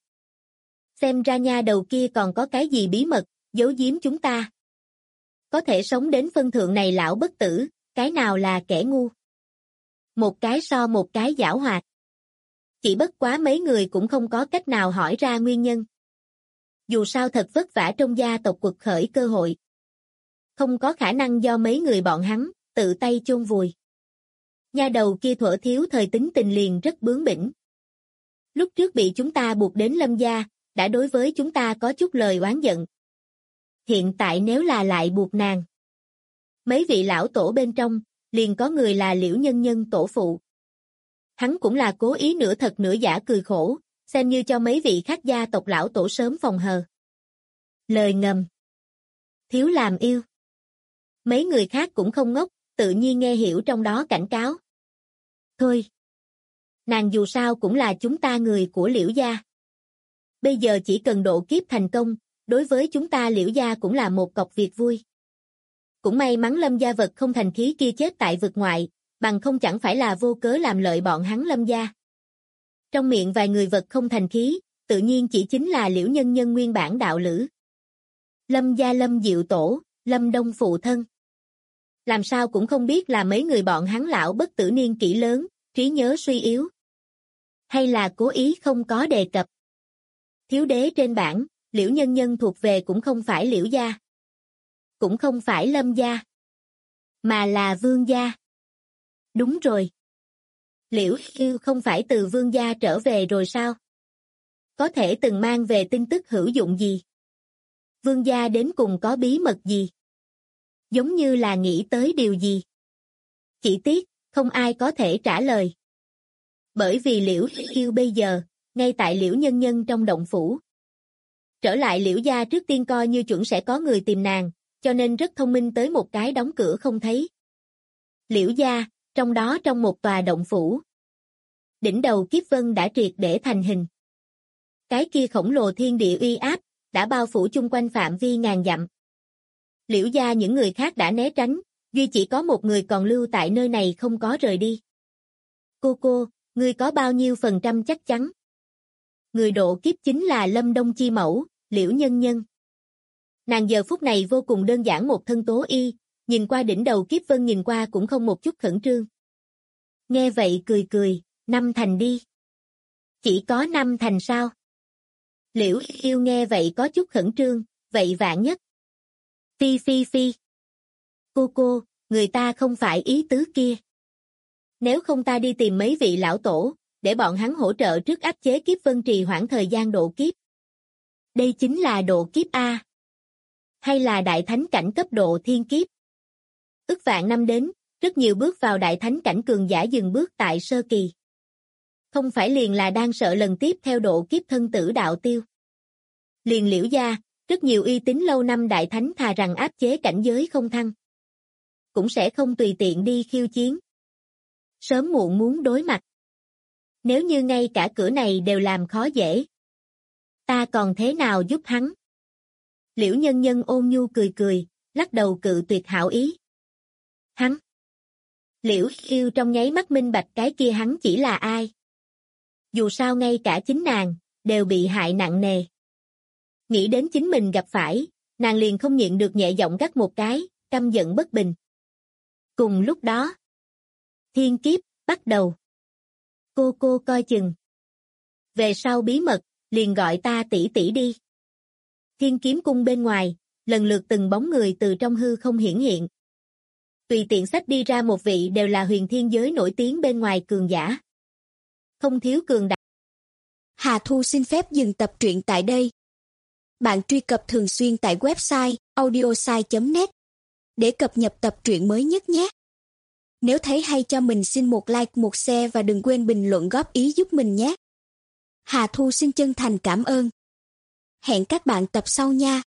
B: Xem ra nha đầu kia còn có cái gì bí mật, giấu giếm chúng ta. Có thể sống đến phân thượng này lão bất tử, cái nào là kẻ ngu. Một cái so một cái giảo hoạt. Chỉ bất quá mấy người cũng không có cách nào hỏi ra nguyên nhân. Dù sao thật vất vả trong gia tộc quật khởi cơ hội. Không có khả năng do mấy người bọn hắn, tự tay chôn vùi. Nha đầu kia thuở thiếu thời tính tình liền rất bướng bỉnh. Lúc trước bị chúng ta buộc đến Lâm gia, đã đối với chúng ta có chút lời oán giận. Hiện tại nếu là lại buộc nàng. Mấy vị lão tổ bên trong, liền có người là Liễu Nhân Nhân tổ phụ. Hắn cũng là cố ý nửa thật nửa giả cười khổ, xem như cho mấy vị khác gia tộc lão tổ sớm phòng hờ. Lời ngầm. Thiếu làm yêu. Mấy người khác cũng không ngốc, tự nhiên nghe hiểu trong đó cảnh cáo. Thôi. Nàng dù sao cũng là chúng ta người của Liễu gia. Bây giờ chỉ cần độ kiếp thành công, đối với chúng ta Liễu gia cũng là một cọc việc vui. Cũng may mắn Lâm gia vật không thành khí kia chết tại vực ngoại, bằng không chẳng phải là vô cớ làm lợi bọn hắn Lâm gia. Trong miệng vài người vật không thành khí, tự nhiên chỉ chính là Liễu Nhân Nhân nguyên bản đạo lữ. Lâm gia Lâm Diệu Tổ, Lâm Đông phụ thân. Làm sao cũng không biết là mấy người bọn hắn lão bất tử niên kỷ lớn, trí nhớ suy yếu. Hay là cố ý không có đề cập. Thiếu đế trên bảng, Liễu Nhân Nhân thuộc về cũng không phải Liễu gia. Cũng không phải Lâm gia. Mà là Vương gia. Đúng rồi. Liễu Yêu không phải từ Vương gia trở về rồi sao? Có thể từng mang về tin tức hữu dụng gì? Vương gia đến cùng có bí mật gì? Giống như là nghĩ tới điều gì? Chỉ tiếc, không ai có thể trả lời. Bởi vì Liễu Yêu bây giờ, ngay tại Liễu Nhân Nhân trong động phủ. Trở lại Liễu gia trước tiên coi như chuẩn sẽ có người tìm nàng, cho nên rất thông minh tới một cái đóng cửa không thấy. Liễu gia, trong đó trong một tòa động phủ. Đỉnh đầu kiếp vân đã triệt để thành hình. Cái kia khổng lồ thiên địa uy áp, đã bao phủ chung quanh phạm vi ngàn dặm. Liễu gia những người khác đã né tránh, duy chỉ có một người còn lưu tại nơi này không có rời đi. Cô, ngươi có bao nhiêu phần trăm chắc chắn? Người độ kiếp chính là Lâm Đông chi mẫu, Liễu Nhân Nhân. Nàng giờ phút này vô cùng đơn giản một thân tố y, nhìn qua đỉnh đầu kiếp vân nhìn qua cũng không một chút khẩn trương. Nghe vậy cười, 5 thành đi. Chỉ có 5 thành sao? Liễu Yêu nghe vậy có chút khẩn trương, vậy vạn nhất. Phi. Cô, người ta không phải ý tứ kia. Nếu không ta đi tìm mấy vị lão tổ, để bọn hắn hỗ trợ trước áp chế kiếp vân trì hoãn thời gian độ kiếp. Đây chính là độ kiếp A. Hay là đại thánh cảnh cấp độ thiên kiếp. Ức vạn năm đến, rất nhiều bước vào đại thánh cảnh cường giả dừng bước tại sơ kỳ. Không phải liền là đang sợ lần tiếp theo độ kiếp thân tử đạo tiêu. Liền Liễu gia, rất nhiều uy tín lâu năm đại thánh thà rằng áp chế cảnh giới không thăng. Cũng sẽ không tùy tiện đi khiêu chiến. Sớm muộn muốn đối mặt. Nếu như ngay cả cửa này đều làm khó dễ. Ta còn thế nào giúp hắn? Liễu Nhân Nhân ôn nhu cười, lắc đầu cự tuyệt hảo ý. Hắn. Liễu Yêu trong nháy mắt minh bạch cái kia hắn chỉ là ai. Dù sao ngay cả chính nàng, đều bị hại nặng nề. Nghĩ đến chính mình gặp phải, nàng liền không nhịn được nhẹ giọng gắt một cái, căm giận bất bình. Cùng lúc đó, thiên kiếp, bắt đầu. Cô coi chừng. Về sau bí mật, liền gọi ta tỷ tỷ đi. Thiên kiếm cung bên ngoài, lần lượt từng bóng người từ trong hư không hiển hiện. Tùy tiện xách đi ra một vị đều là huyền thiên giới nổi tiếng bên ngoài cường giả. Không thiếu cường đại.
C: Hà Thu xin phép dừng tập truyện tại đây. Bạn truy cập thường xuyên tại website audiosai.net để cập nhật tập truyện mới nhất nhé. Nếu thấy hay cho mình xin một like, một share và đừng quên bình luận góp ý giúp mình nhé. Hà Thu xin chân thành cảm ơn. Hẹn các bạn tập sau nha.